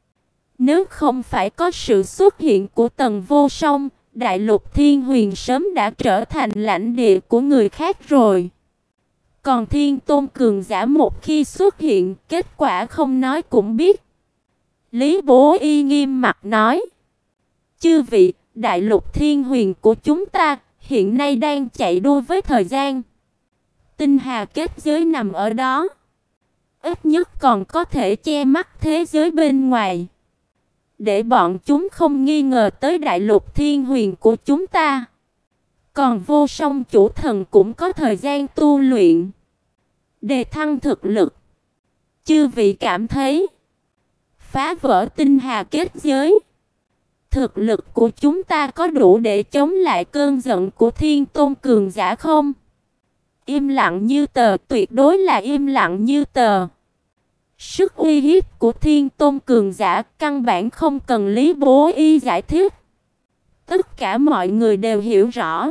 Nếu không phải có sự xuất hiện của Tần Vô Song, đại lục thiên huyền sớm đã trở thành lãnh địa của người khác rồi. Còn thiên tôn cường giả một khi xuất hiện, kết quả không nói cũng biết. Lý Bố Y nghiêm mặt nói: Chư vị, đại lục thiên huyền của chúng ta hiện nay đang chạy đua với thời gian. Tinh hà kết giới nằm ở đó, ít nhất còn có thể che mắt thế giới bên ngoài, để bọn chúng không nghi ngờ tới đại lục thiên huyền của chúng ta. Còn Vô Song chủ thần cũng có thời gian tu luyện, đề thăng thực lực. Chư vị cảm thấy phá vỡ tinh hà kết giới, thực lực của chúng ta có đủ để chống lại cơn giận của thiên tôn cường giả không? Im lặng như tờ, tuyệt đối là im lặng như tờ. Sức uy hiếp của thiên tôn cường giả căn bản không cần Lý Bố Y giải thích. Tất cả mọi người đều hiểu rõ.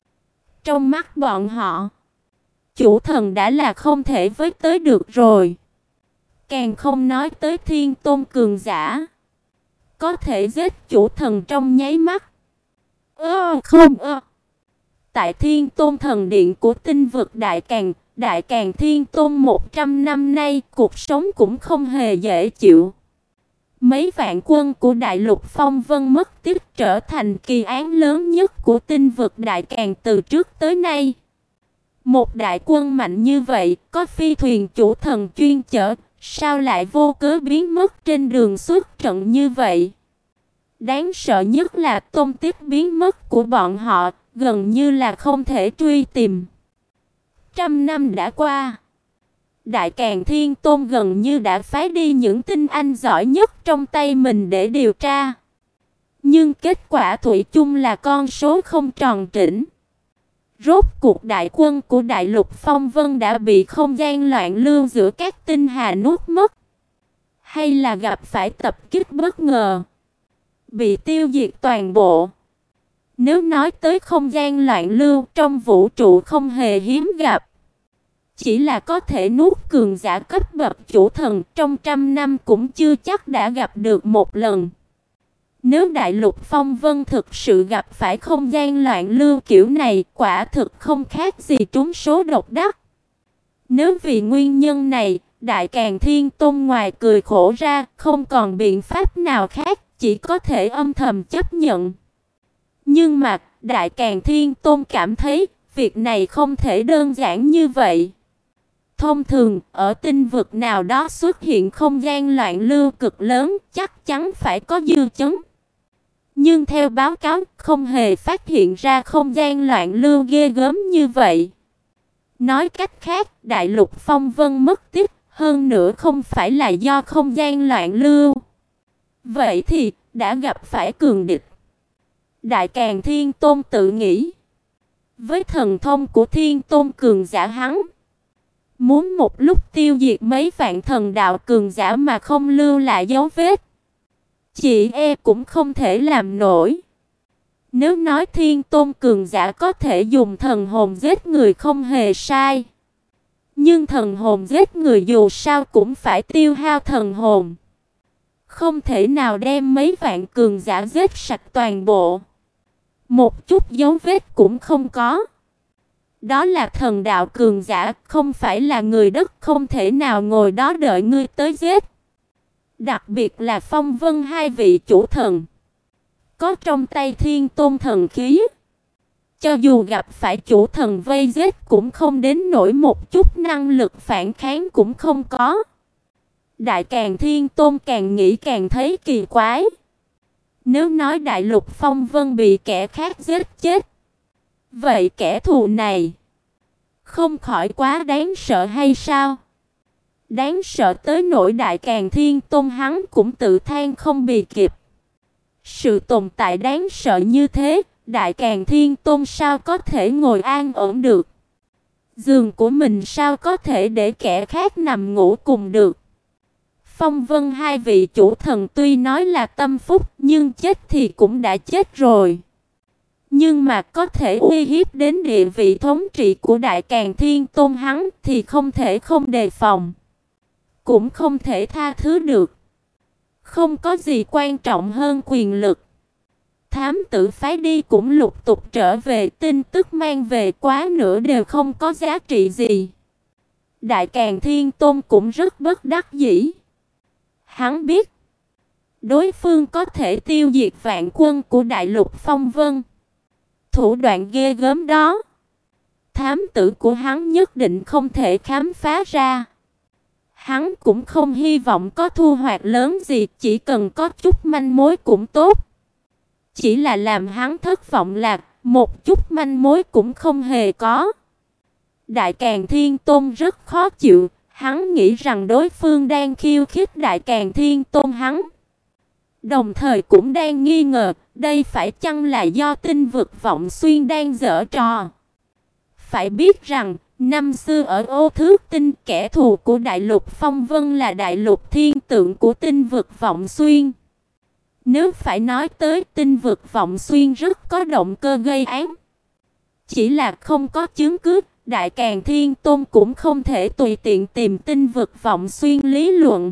Trong mắt bọn họ, chủ thần đã là không thể với tới được rồi. Càng không nói tới thiên tôn cường giả có thể giết chủ thần trong nháy mắt. Ơ không ơ. Tại Thiên Tôn Thần Điện của tinh vực Đại Càn, Đại Càn Thiên Tôn một trăm năm nay, cuộc sống cũng không hề dễ chịu. Mấy vạn quân của Đại Lục Phong Vân mất tích trở thành kỳ án lớn nhất của tinh vực Đại Càn từ trước tới nay. Một đại quân mạnh như vậy, có phi thuyền chủ thần chuyên chở, sao lại vô cớ biến mất trên đường xuất trận như vậy? Đáng sợ nhất là tung tích biến mất của bọn họ, gần như là không thể truy tìm. Trăm năm đã qua, Đại Càn Thiên Tôn gần như đã phái đi những tinh anh giỏi nhất trong tay mình để điều tra. Nhưng kết quả thủy chung là con số không tròn trĩnh. Rốt cuộc đại quân của Đại Lục Phong Vân đã bị không gian loạn lưu giữa các tinh hà nuốt mất, hay là gặp phải tập kích bất ngờ, bị tiêu diệt toàn bộ. Nếu nói tới không gian loạn lưu trong vũ trụ không hề hiếm gặp. Chỉ là có thể nuốt cường giả cấp bậc chủ thần trong trăm năm cũng chưa chắc đã gặp được một lần. Nếu đại lục phong vân thực sự gặp phải không gian loạn lưu kiểu này, quả thực không khác gì trúng số độc đắc. Nếu vì nguyên nhân này, Đại Càn Thiên Tôn ngoài cười khổ ra, không còn biện pháp nào khác, chỉ có thể âm thầm chấp nhận. Nhưng mà, Đại Càn Thiên Tôn cảm thấy, việc này không thể đơn giản như vậy. Thông thường, ở tinh vực nào đó xuất hiện không gian loạn lưu cực lớn, chắc chắn phải có dư chấn. Nhưng theo báo cáo, không hề phát hiện ra không gian loạn lưu ghê gớm như vậy. Nói cách khác, đại lục phong vân mất tích, hơn nữa không phải là do không gian loạn lưu. Vậy thì, đã gặp phải cường địch. Đại Càn Thiên Tôn tự nghĩ. Với thần thông của Thiên Tôn cường giả hắn, muốn một lúc tiêu diệt mấy vạn thần đạo cường giả mà không lưu lại dấu vết, chỉ e cũng không thể làm nổi. Nếu nói Thiên Tôn cường giả có thể dùng thần hồn giết người không hề sai. Nhưng thần hồn giết người dù sao cũng phải tiêu hao thần hồn. Không thể nào đem mấy vạn cường giả giết sạch toàn bộ. Một chút dấu vết cũng không có. Đó là thần đạo cường giả, không phải là người đất, không thể nào ngồi đó đợi ngươi tới giết. Đặc biệt là Phong Vân hai vị chủ thần, có trong tay Thiên Tôn thần khí. Cho dù gặp phải chủ thần vây giết cũng không đến nỗi một chút năng lực phản kháng cũng không có. Đại Càn Thiên Tôn càng nghĩ càng thấy kỳ quái. Nếu nói đại lục Phong Vân bị kẻ khác giết chết, vậy kẻ thù này không khỏi quá đáng sợ hay sao? Đáng sợ tới nỗi Đại Càn Thiên Tôn hắn cũng tự than không bì kịp. Sự tồn tại đáng sợ như thế, Đại Càn Thiên Tôn sao có thể ngồi an ổn được? Giường của mình sao có thể để kẻ khác nằm ngủ cùng được? Phong Vân hai vị chủ thần tuy nói là tâm phúc, nhưng chết thì cũng đã chết rồi. Nhưng mà có thể uy hiếp đến địa vị thống trị của Đại Càn Thiên Tôn hắn thì không thể không đề phòng, cũng không thể tha thứ được. Không có gì quan trọng hơn quyền lực. Thám tử phái đi cũng lục tục trở về, tin tức mang về quá nữa đều không có giá trị gì. Đại Càn Thiên Tôn cũng rất bất đắc dĩ. Hắn biết, đối phương có thể tiêu diệt vạn quân của đại lục Phong Vân. Thủ đoạn ghê gớm đó, thám tử của hắn nhất định không thể khám phá ra. Hắn cũng không hy vọng có thu hoạch lớn gì, chỉ cần có chút manh mối cũng tốt. Chỉ là làm hắn thất vọng là một chút manh mối cũng không hề có. Đại Càn Thiên Tôn rất khó chịu, hắn nghĩ rằng đối phương đang khiêu khích Đại Càn Thiên Tôn hắn. Đồng thời cũng đang nghi ngờ, đây phải chăng là do tinh vực vọng xuyên đang giở trò. Phải biết rằng, năm xưa ở Ô Thước Tinh, kẻ thù của đại lục Phong Vân là đại lục thiên tượng của tinh vực vọng xuyên. Nếu phải nói tới tinh vực vọng xuyên rất có động cơ gây án. Chỉ là không có chứng cứ, Đại Càn Thiên Tôn cũng không thể tùy tiện tìm tinh vực vọng xuyên lý luận.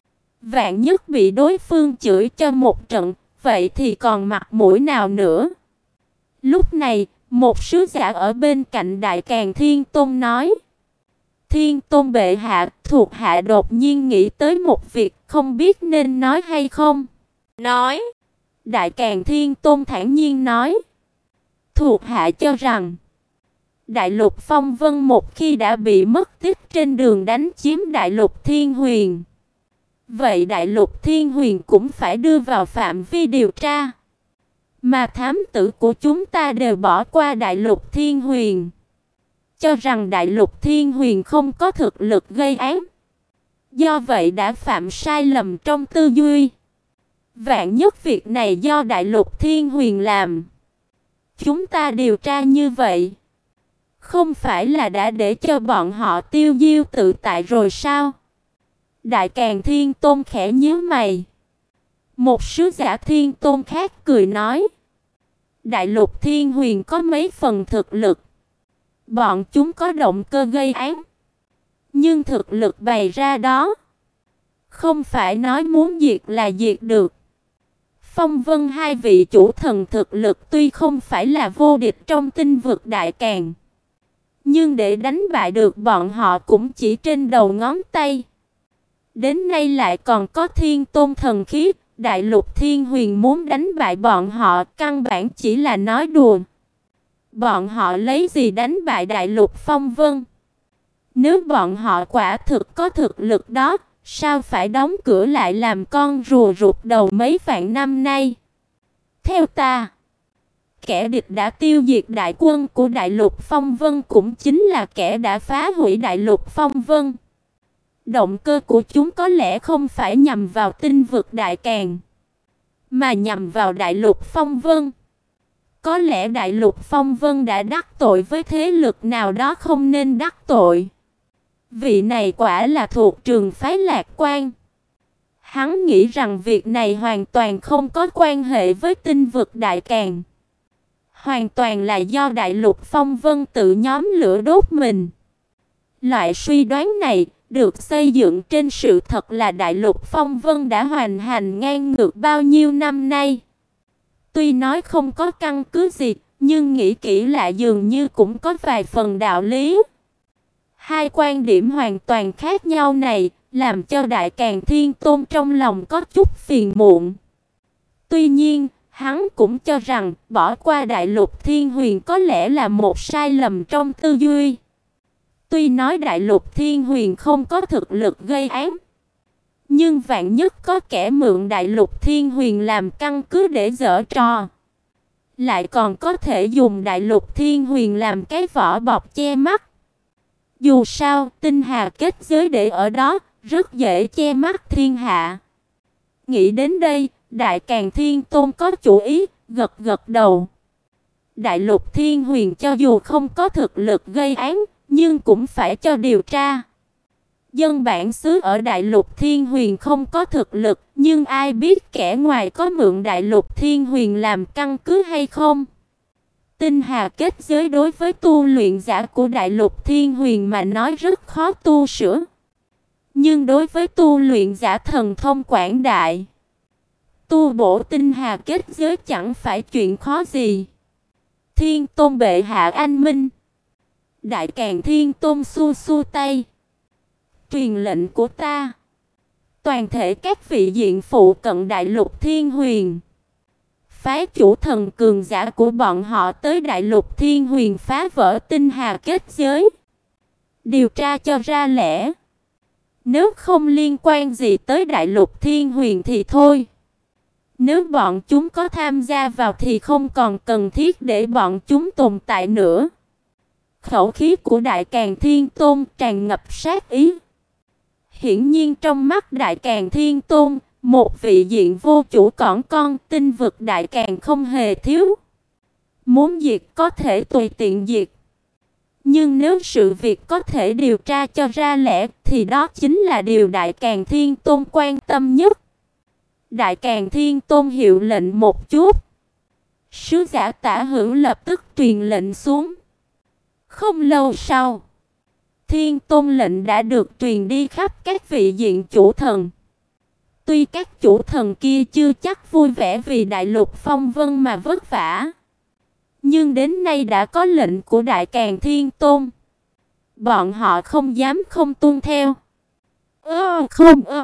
Vạn nhất bị đối phương chửi cho một trận, vậy thì còn mặt mũi nào nữa? Lúc này, một sứ giả ở bên cạnh Đại Càn Thiên Tôn nói: Thiên Tôn bệ hạ, thuộc hạ đột nhiên nghĩ tới một việc, không biết nên nói hay không. Nói. Đại Càn Thiên Tôn thản nhiên nói: Thuộc hạ cho rằng, đại lục Phong Vân một khi đã bị mất tích trên đường đánh chiếm đại lục Thiên Huyền, vậy đại lục Thiên Huyền cũng phải đưa vào phạm vi điều tra. Mà thám tử của chúng ta đều bỏ qua đại lục Thiên Huyền, cho rằng đại lục Thiên Huyền không có thực lực gây án. Do vậy đã phạm sai lầm trong tư duy. Vạn nhất việc này do đại lục Thiên Huyền làm, chúng ta điều tra như vậy, không phải là đã để cho bọn họ tiêu diêu tự tại rồi sao? Đại Càn Thiên Tôn khẽ nhíu mày. Một sứ giả Thiên Tôn khác cười nói: Đại Lục Thiên Huyền có mấy phần thực lực. Bọn chúng có động cơ gây án, nhưng thực lực bày ra đó, không phải nói muốn diệt là diệt được. Phong Vân hai vị chủ thần thực lực tuy không phải là vô địch trong tinh vực đại càn, nhưng để đánh bại được bọn họ cũng chỉ trên đầu ngón tay. Đến nay lại còn có Thiên Tôn thần khí, Đại Lục Thiên Huyền muốn đánh bại bọn họ căn bản chỉ là nói đùa. Bọn họ lấy gì đánh bại Đại Lục Phong Vân? Nếu bọn họ quả thực có thực lực đó, sao phải đóng cửa lại làm con rùa rụt đầu mấy vạn năm nay? Theo ta, kẻ địch đã tiêu diệt đại quân của Đại Lục Phong Vân cũng chính là kẻ đã phá hủy Đại Lục Phong Vân. Động cơ của chúng có lẽ không phải nhằm vào tinh vực đại càn, mà nhằm vào Đại Lục Phong Vân. Có lẽ Đại Lục Phong Vân đã đắc tội với thế lực nào đó không nên đắc tội. Vị này quả là thuộc trường phái Lạc Quan. Hắn nghĩ rằng việc này hoàn toàn không có quan hệ với tinh vực đại càn, hoàn toàn là do Đại Lục Phong Vân tự nhóm lửa đốt mình. Loại suy đoán này được xây dựng trên sự thật là Đại Lục Phong Vân đã hoành hành ngang ngược bao nhiêu năm nay. Tuy nói không có căn cứ gì, nhưng nghĩ kỹ lại dường như cũng có vài phần đạo lý. Hai quan điểm hoàn toàn khác nhau này làm cho Đại Càn Thiên Tôn trong lòng có chút phiền muộn. Tuy nhiên, hắn cũng cho rằng bỏ qua Đại Lục Thiên Huyền có lẽ là một sai lầm trong tư duy. Tuy nói Đại Lục Thiên Huyền không có thực lực gây án, nhưng vạn nhất có kẻ mượn Đại Lục Thiên Huyền làm căn cứ để giở trò, lại còn có thể dùng Đại Lục Thiên Huyền làm cái vỏ bọc che mắt. Dù sao, tinh hà kết giới để ở đó, rất dễ che mắt thiên hạ. Nghĩ đến đây, Đại Càn Thiên Tôn có chủ ý, gật gật đầu. Đại Lục Thiên Huyền cho dù không có thực lực gây án, nhưng cũng phải cho điều tra. Dân bản xứ ở Đại Lục Thiên Huyền không có thực lực, nhưng ai biết kẻ ngoài có mượn Đại Lục Thiên Huyền làm căn cứ hay không? Tinh hà kết giới đối với tu luyện giả của Đại Lục Thiên Huyền mà nói rất khó tu sửa. Nhưng đối với tu luyện giả thần thông quảng đại, tu bổ tinh hà kết giới chẳng phải chuyện khó gì. Thiên Tôn bệ hạ anh minh. Đại Càn Thiên Tôn xua xua tay. Truyền lệnh của ta. Toàn thể các vị diện phụ cận Đại Lục Thiên Huyền, phái chủ thần cường giả của bọn họ tới Đại Lục Thiên Huyền phá vỡ tinh hà kết giới, điều tra cho ra lẽ. Nếu không liên quan gì tới Đại Lục Thiên Huyền thì thôi. Nếu bọn chúng có tham gia vào thì không còn cần thiết để bọn chúng tồn tại nữa. Khẩu khí của Đại Càn Thiên Tôn tràn ngập sát ý. Hiển nhiên trong mắt Đại Càn Thiên Tôn, một vị diện vô chủ cỏn con, tinh vực Đại Càn không hề thiếu. Muốn diệt có thể tùy tiện diệt. Nhưng nếu sự việc có thể điều tra cho ra lẽ thì đó chính là điều Đại Càn Thiên Tôn quan tâm nhất. Đại Càn Thiên Tôn hiệu lệnh một chút. Sứ giả Tả Hữu lập tức truyền lệnh xuống. Không lâu sau, Thiên Tôn lệnh đã được truyền đi khắp các vị diện chủ thần. Tuy các chủ thần kia chưa chắc vui vẻ vì Đại Lục Phong Vân mà vất vả, nhưng đến nay đã có lệnh của Đại Càn Thiên Tôn, bọn họ không dám không tuân theo. Ơ không ơ.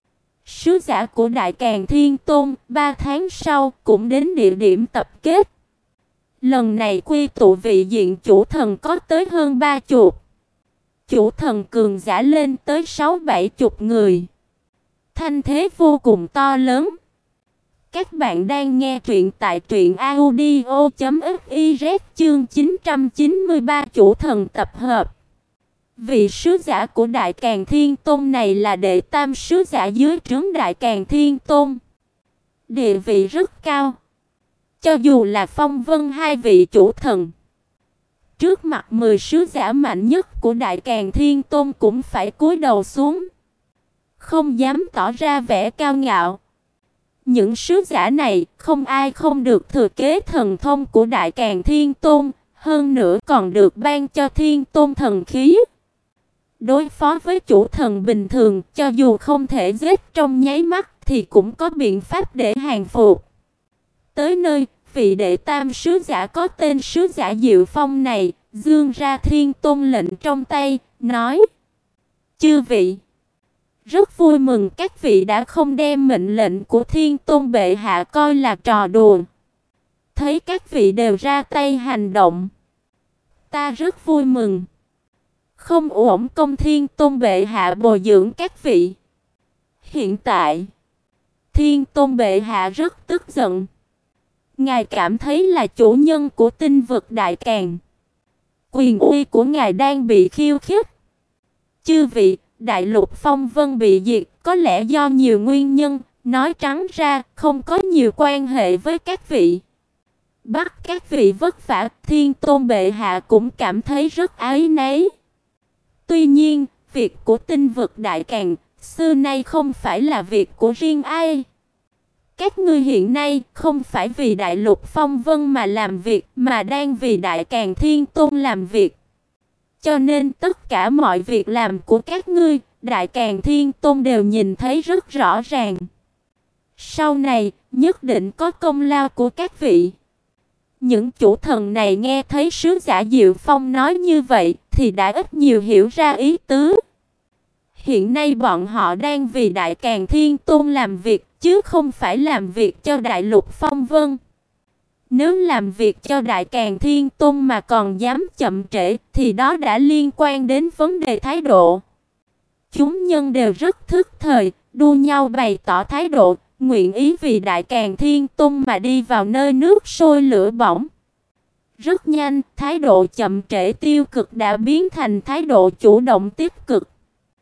Sứ giả của Đại Càn Thiên Tôn ba tháng sau cũng đến địa điểm tập kết. Lần này quy tụ vị diện chủ thần có tới hơn ba chục. Chủ thần cường giả lên tới sáu bảy chục người. Thanh thế vô cùng to lớn. Các bạn đang nghe truyện tại truyện audio chấm fiz chương chín trăm chín mươi ba chủ thần tập hợp. Vị sứ giả của Đại Càn Thiên Tôn này là đệ tam sứ giả dưới trướng Đại Càn Thiên Tôn. Địa vị rất cao. Cho dù là Phong Vân hai vị chủ thần, trước mặt mười sứ giả mạnh nhất của Đại Càn Thiên Tôn cũng phải cúi đầu xuống, không dám tỏ ra vẻ cao ngạo. Những sứ giả này không ai không được thừa kế thần thông của Đại Càn Thiên Tôn, hơn nữa còn được ban cho Thiên Tôn thần khí. Đối phó với chủ thần bình thường, cho dù không thể giết trong nháy mắt thì cũng có biện pháp để hàng phục. Tới nơi, vị đệ tam sứ giả có tên sứ giả Diệu Phong này, giương ra Thiên Tôn lệnh trong tay, nói: "Chư vị, rất vui mừng các vị đã không đem mệnh lệnh của Thiên Tôn bệ hạ coi là trò đùa. Thấy các vị đều ra tay hành động, ta rất vui mừng. Không uổng công Thiên Tôn bệ hạ bồi dưỡng các vị. Hiện tại, Thiên Tôn bệ hạ rất tức giận. Ngài cảm thấy là chủ nhân của tinh vực Đại Càn. Quyền uy của ngài đang bị khiêu khích. Chư vị, Đại Lục Phong Vân bị diệt có lẽ do nhiều nguyên nhân, nói trắng ra không có nhiều quan hệ với các vị. Bắt các vị vất vả, Thiên Tôn bệ hạ cũng cảm thấy rất áy náy. Tuy nhiên, việc của tinh vực Đại Càn xưa nay không phải là việc của riêng ai. Các ngươi hiện nay không phải vì Đại Lục Phong Vân mà làm việc, mà đang vì Đại Càn Thiên Tôn làm việc. Cho nên tất cả mọi việc làm của các ngươi, Đại Càn Thiên Tôn đều nhìn thấy rất rõ ràng. Sau này, nhất định có công lao của các vị." Những chủ thần này nghe thấy sứ giả Diệu Phong nói như vậy thì đã ít nhiều hiểu ra ý tứ. Hiện nay bọn họ đang vì Đại Càn Thiên Tôn làm việc, chứ không phải làm việc cho Đại Lục Phong Vân. Nếu làm việc cho Đại Càn Thiên Tôn mà còn dám chậm trễ thì đó đã liên quan đến vấn đề thái độ. Chúng nhân đều rất thức thời, đua nhau bày tỏ thái độ, nguyện ý vì Đại Càn Thiên Tôn mà đi vào nơi nước sôi lửa bỏng. Rất nhanh, thái độ chậm trễ tiêu cực đã biến thành thái độ chủ động tích cực.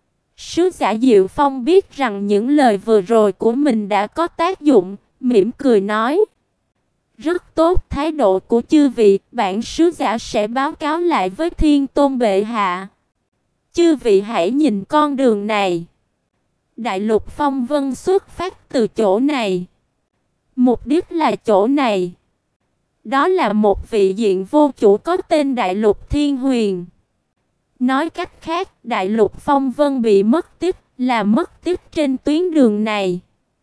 Sứ giả Diệu Phong biết rằng những lời vừa rồi của mình đã có tác dụng, mỉm cười nói: "Rất tốt, thái độ của chư vị, bản sứ giả sẽ báo cáo lại với Thiên Tôn bệ hạ. Chư vị hãy nhìn con đường này. Đại Lục Phong Vân xuất phát từ chỗ này. Mục đích là chỗ này. Đó là một vị diện vô chủ có tên Đại Lục Thiên Huyền. Nói cách khác, Đại Lục Phong Vân bị mất tích, là mất tích trên tuyến đường này.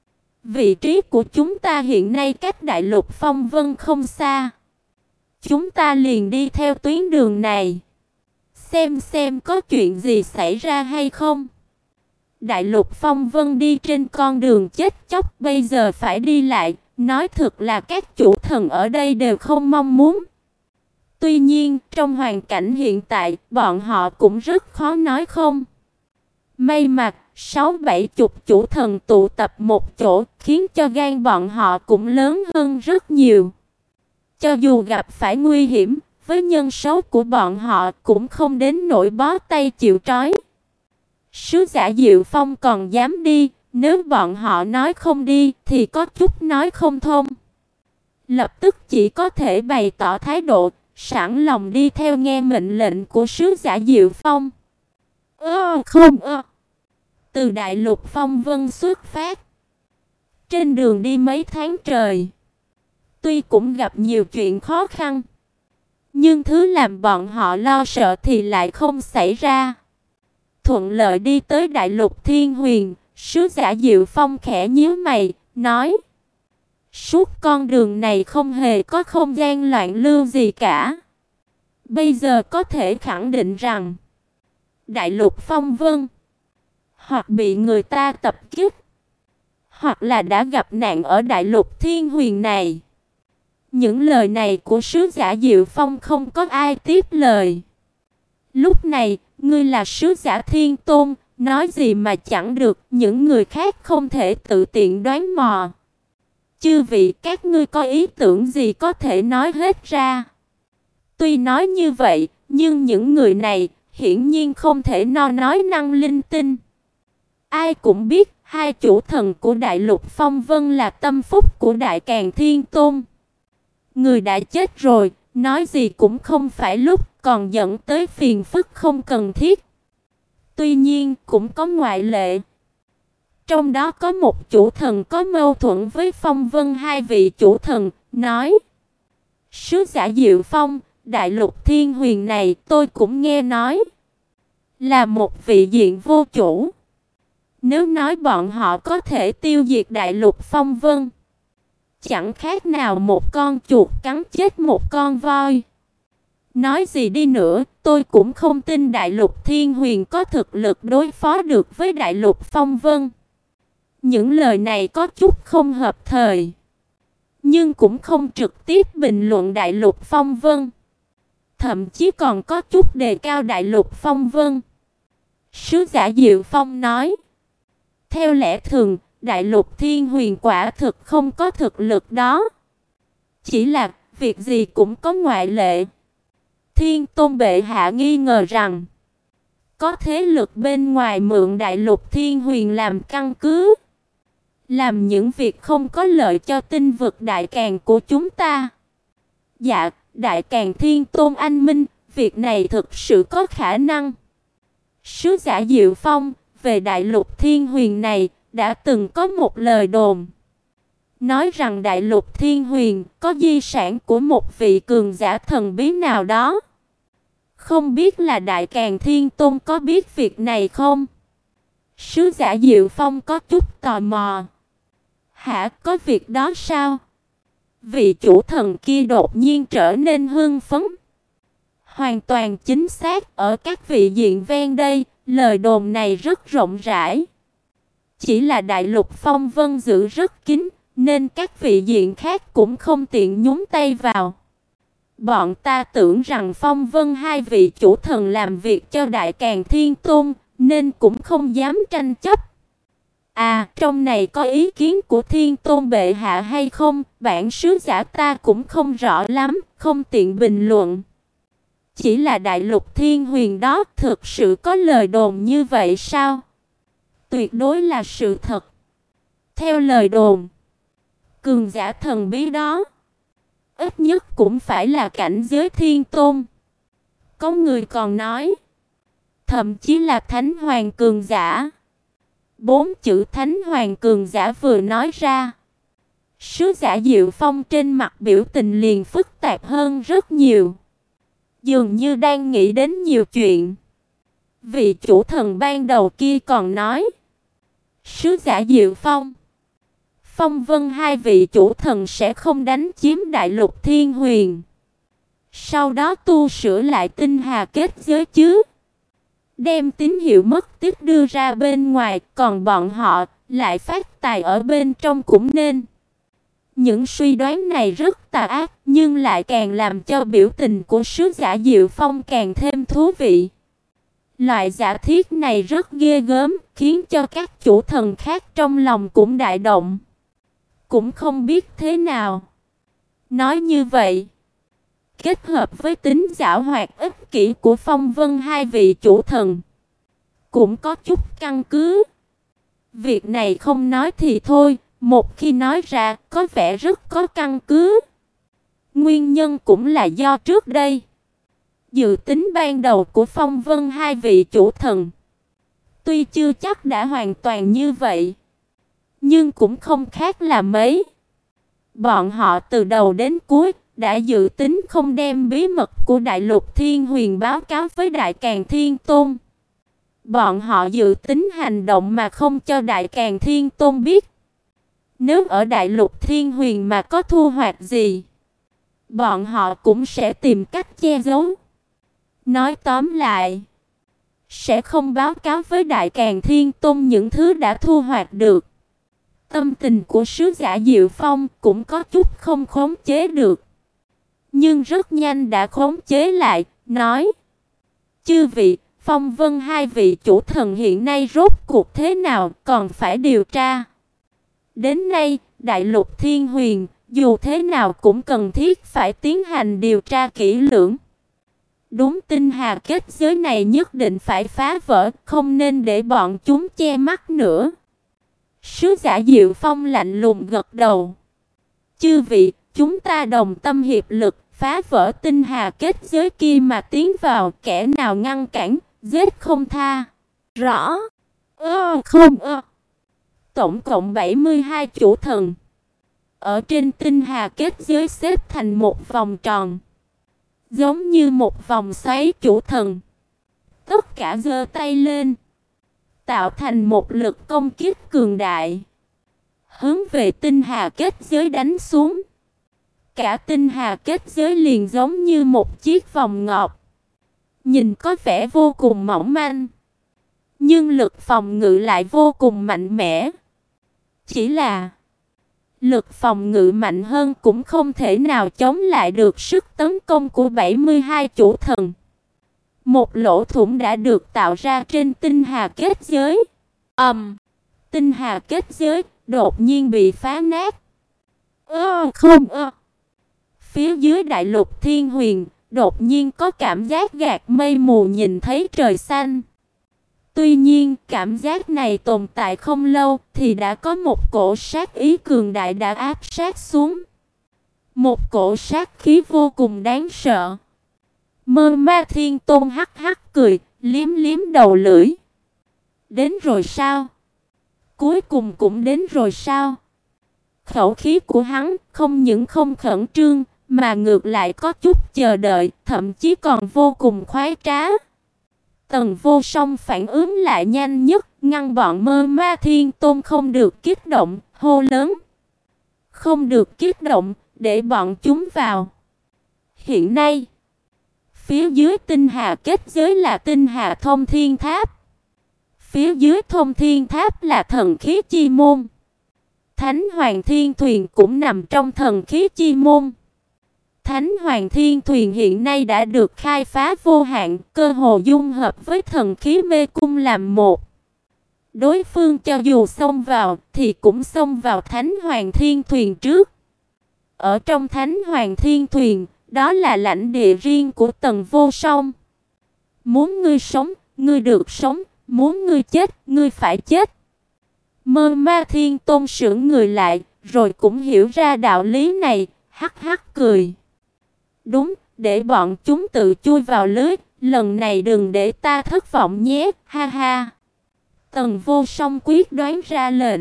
Vị trí của chúng ta hiện nay cách Đại Lục Phong Vân không xa. Chúng ta liền đi theo tuyến đường này, xem xem có chuyện gì xảy ra hay không." Đại Lục Phong Vân đi trên con đường chết chóc, bây giờ phải đi lại, nói thực là các chủ thần ở đây đều không mong muốn. Tuy nhiên, trong hoàn cảnh hiện tại, bọn họ cũng rất khó nói không. May mà, sáu bảy chục chủ thần tụ tập một chỗ, khiến cho gan bọn họ cũng lớn hơn rất nhiều. Cho dù gặp phải nguy hiểm, với nhân số của bọn họ cũng không đến nỗi bó tay chịu trói. Sứ giả Diệu Phong còn dám đi, nếu bọn họ nói không đi thì có chút nói không thông. Lập tức chỉ có thể bày tỏ thái độ, sẵn lòng đi theo nghe mệnh lệnh của sứ giả Diệu Phong. Ơ không ơ. Từ Đại Lục Phong Vân xuất phát. Trên đường đi mấy tháng trời, tuy cũng gặp nhiều chuyện khó khăn, nhưng thứ làm bọn họ lo sợ thì lại không xảy ra. Thuận lợi đi tới Đại Lục Thiên Huyền, sứ giả Diệu Phong khẽ nhíu mày, nói: "Suốt con đường này không hề có không gian loạn lưu gì cả. Bây giờ có thể khẳng định rằng Đại Lục Phong Vân hoặc bị người ta tập kích, hoặc là đã gặp nạn ở Đại Lục Thiên Huyền này." Những lời này của sứ giả Diệu Phong không có ai tiếp lời. Lúc này, ngươi là sứ giả Thiên Tôn, nói gì mà chẳng được, những người khác không thể tự tiện đoán mò. Chư vị, các ngươi có ý tưởng gì có thể nói hết ra. Tuy nói như vậy, nhưng những người này hiển nhiên không thể no nói năng linh tinh. Ai cũng biết, hai chủ thần của Đại Lục Phong Vân là tâm phúc của Đại Càn Thiên Tôn. Người đã chết rồi, nói gì cũng không phải lúc, còn dẫn tới phiền phức không cần thiết. Tuy nhiên, cũng có ngoại lệ. Trong đó có một chủ thần có mâu thuẫn với Phong Vân hai vị chủ thần, nói: "Sứ giả Diệu Phong, đại lục Thiên Huyền này tôi cũng nghe nói là một vị diện vô chủ. Nếu nói bọn họ có thể tiêu diệt đại lục Phong Vân, chẳng khác nào một con chuột cắn chết một con voi. Nói gì đi nữa, tôi cũng không tin đại lục Thiên Huyền có thực lực đối phó được với đại lục Phong Vân." Những lời này có chút không hợp thời, nhưng cũng không trực tiếp bình luận đại lục Phong Vân, thậm chí còn có chút đề cao đại lục Phong Vân. Sứ giả Diệu Phong nói: "Theo lẽ thường, đại lục Thiên Huyền quả thực không có thực lực đó. Chỉ là, việc gì cũng có ngoại lệ. Thiên Tôn bệ hạ nghi ngờ rằng có thế lực bên ngoài mượn đại lục Thiên Huyền làm căn cứ, làm những việc không có lợi cho tinh vực đại càn của chúng ta." "Dạ, đại càn Thiên Tôn anh minh, việc này thực sự có khả năng." Sứ giả Diệu Phong: "Về đại lục Thiên Huyền này, đã từng có một lời đồn, nói rằng đại lục Thiên Huyền có di sản của một vị cường giả thần bí nào đó. Không biết là đại càn Thiên Tôn có biết việc này không?" Sứ giả Diệu Phong có chút tò mò: "Hả, có việc đó sao?" Vị chủ thần kia đột nhiên trở nên hưng phấn: "Hoàn toàn chính xác, ở các vị diện ven đây, lời đồn này rất rộng rãi. Chỉ là đại lục Phong Vân giữ rất kín, nên các vị diện khác cũng không tiện nhúng tay vào. Bọn ta tưởng rằng Phong Vân hai vị chủ thần làm việc cho đại càn Thiên Tôn, nên cũng không dám tranh chấp. À, trong này có ý kiến của Thiên Tôn bệ hạ hay không, bản sứ giả ta cũng không rõ lắm, không tiện bình luận. Chỉ là đại lục Thiên Huyền đó thực sự có lời đồn như vậy sao?" "Tuyệt đối là sự thật. Theo lời đồn, cường giả thần bí đó ít nhất cũng phải là cảnh giới Thiên Tôn. Có người còn nói, thậm chí là Thánh Hoàng cường giả." Bốn chữ Thánh Hoàng cường giả vừa nói ra, sứ giả Diệu Phong trên mặt biểu tình liền phức tạp hơn rất nhiều, dường như đang nghĩ đến nhiều chuyện. Vị chủ thần ban đầu kia còn nói: "Sứ giả Diệu Phong, Phong Vân hai vị chủ thần sẽ không đánh chiếm đại lục Thiên Huyền, sau đó tu sửa lại tinh hà kết giới chứ, đem tín hiệu mất tích đưa ra bên ngoài, còn bọn họ lại phát tài ở bên trong cũng nên." Những suy đoán này rất tà ác, nhưng lại càng làm cho biểu tình của sứ giả Diệu Phong càng thêm thú vị. Loại giả thiết này rất ghê gớm, khiến cho các chủ thần khác trong lòng cũng đại động, cũng không biết thế nào. Nói như vậy, kết hợp với tính giảo hoạt ích kỷ của Phong Vân hai vị chủ thần, cũng có chút căn cứ. Việc này không nói thì thôi, một khi nói ra có vẻ rất có căn cứ. Nguyên nhân cũng là do trước đây dự tính ban đầu của Phong Vân hai vị chủ thần tuy chưa chắc đã hoàn toàn như vậy, nhưng cũng không khác là mấy. Bọn họ từ đầu đến cuối đã dự tính không đem bí mật của đại lục Thiên Huyền báo cáo với đại càn Thiên Tôn. Bọn họ dự tính hành động mà không cho đại càn Thiên Tôn biết. Nếu ở đại lục Thiên Huyền mà có thu hoạch gì, bọn họ cũng sẽ tìm cách che giấu. Nói tóm lại, sẽ không báo cáo với đại càn Thiên Tôn những thứ đã thu hoạch được. Tâm tình của sứ giả Diệu Phong cũng có chút không khống chế được, nhưng rất nhanh đã khống chế lại, nói: "Chư vị, Phong Vân hai vị chủ thần hiện nay rốt cuộc thế nào, còn phải điều tra. Đến nay, đại lục Thiên Huyền dù thế nào cũng cần thiết phải tiến hành điều tra kỹ lưỡng. Đúng, tinh hà kết giới này nhất định phải phá vỡ, không nên để bọn chúng che mắt nữa." Sứ giả Diệu Phong lạnh lùng gật đầu: "Chư vị, chúng ta đồng tâm hiệp lực, phá vỡ tinh hà kết giới kia mà tiến vào, kẻ nào ngăn cản, giết không tha." "Rõ." "Ơ không ơ." tổng cộng bảy mươi hai chủ thần. Ở trên tinh hà kết giới xếp thành một vòng tròn, giống như một vòng xoáy chủ thần. Tất cả giơ tay lên, tạo thành một lực công kích cường đại, hướng về tinh hà kết giới đánh xuống. Cả tinh hà kết giới liền giống như một chiếc vòng ngọc, nhìn có vẻ vô cùng mỏng manh, nhưng lực phòng ngự lại vô cùng mạnh mẽ. Chỉ là lực phòng ngự mạnh hơn cũng không thể nào chống lại được sức tấn công của bảy mươi hai chủ thần. Một lỗ thủng đã được tạo ra trên tinh hà kết giới. Ầm, um, tinh hà kết giới đột nhiên bị phá nát. Ơ không ơ. Phía dưới đại lục Thiên Huyền đột nhiên có cảm giác gạt mây mù nhìn thấy trời xanh. Tuy nhiên, cảm giác này tồn tại không lâu thì đã có một cổ sát ý cường đại đã áp sát xuống. Một cổ sát khí vô cùng đáng sợ. Mơ Ma Thiên Tôn hắc hắc cười, liếm liếm đầu lưỡi. Đến rồi sao? Cuối cùng cũng đến rồi sao? Khẩu khí của hắn không những không khẩn trương, mà ngược lại có chút chờ đợi, thậm chí còn vô cùng khoái trá. Tần Vô Song phản ứng lại nhanh nhất, ngăn bọn Mơ Ma Thiên Tôn không được kích động, hô lớn. Không được kích động, để bọn chúng vào. Hiện nay, phía dưới tinh hà kết giới là tinh hà thông thiên tháp. Phía dưới thông thiên tháp là thần khí chi môn. Thánh Hoàng Thiên Thuyền cũng nằm trong thần khí chi môn. Thánh Hoàng Thiên Thuyền hiện nay đã được khai phá vô hạn, cơ hồ dung hợp với thần khí mê cung làm một. Đối phương cho dù xông vào thì cũng xông vào Thánh Hoàng Thiên Thuyền trước. Ở trong Thánh Hoàng Thiên Thuyền, đó là lãnh địa riêng của Tần Vô Song. Muốn ngươi sống, ngươi được sống, muốn ngươi chết, ngươi phải chết. Mơ Ma Thiên Tôn sững người lại, rồi cũng hiểu ra đạo lý này, hắc hắc cười. Đúng, để bọn chúng tự chui vào lưới, lần này đừng để ta thất vọng nhé, ha ha. Tần Vô Song quyết đoán ra lệnh.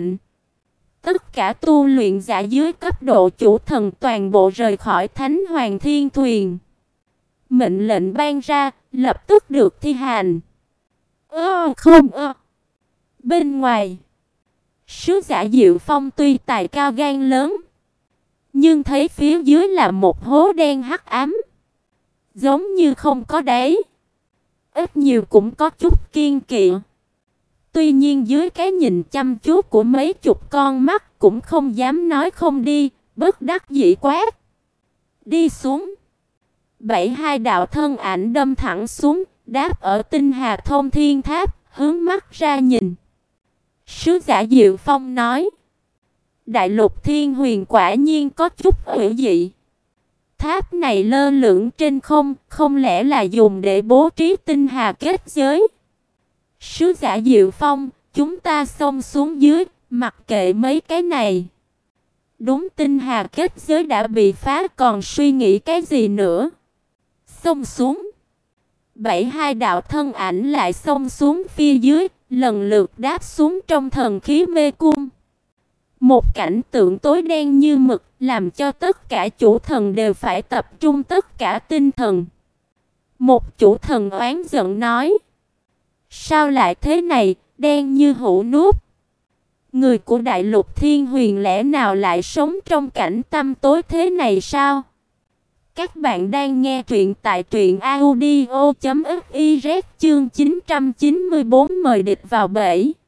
Tất cả tu luyện giả dưới cấp độ chủ thần toàn bộ rời khỏi Thánh Hoàng Thiên Thuyền. Mệnh lệnh ban ra, lập tức được thi hành. Ơ không ơ. Bên ngoài, sứ giả Diệu Phong tuy tài cao gan lớn, nhưng thấy phía dưới là một hố đen hắc ám, giống như không có đáy. Ít nhiều cũng có chút kiêng kỵ. Tuy nhiên dưới cái nhìn chăm chú của mấy chục con mắt cũng không dám nói không đi, bất đắc dĩ quát. Đi xuống. Bảy hai đạo thân ảnh đâm thẳng xuống, đáp ở tinh hà thông thiên tháp, hướng mắt ra nhìn. Sứ giả Diệu Phong nói. Đại lục Thiên Huyền quả nhiên có chút hữu dị. Tháp này lơ lửng trên không, không lẽ là dùng để bố trí tinh hà kết giới? Sứ giả Diệu Phong, chúng ta xông xuống dưới, mặc kệ mấy cái này. Đúng, tinh hà kết giới đã bị phá, còn suy nghĩ cái gì nữa? Xông xuống. Bảy hai đạo thân ảnh lại xông xuống phía dưới, lần lượt đáp xuống trong thần khí mê cung. Một cảnh tượng tối đen như mực, làm cho tất cả chủ thần đều phải tập trung tất cả tinh thần. Một chủ thần oán giận nói. Sao lại thế này, đen như hũ nút? Người của đại lục Thiên Huyền lẽ nào lại sống trong cảnh tăm tối thế này sao? Các bạn đang nghe truyện tại truyện audio chấm fiz chương chín trăm chín mươi bốn, mời địch vào bẫy.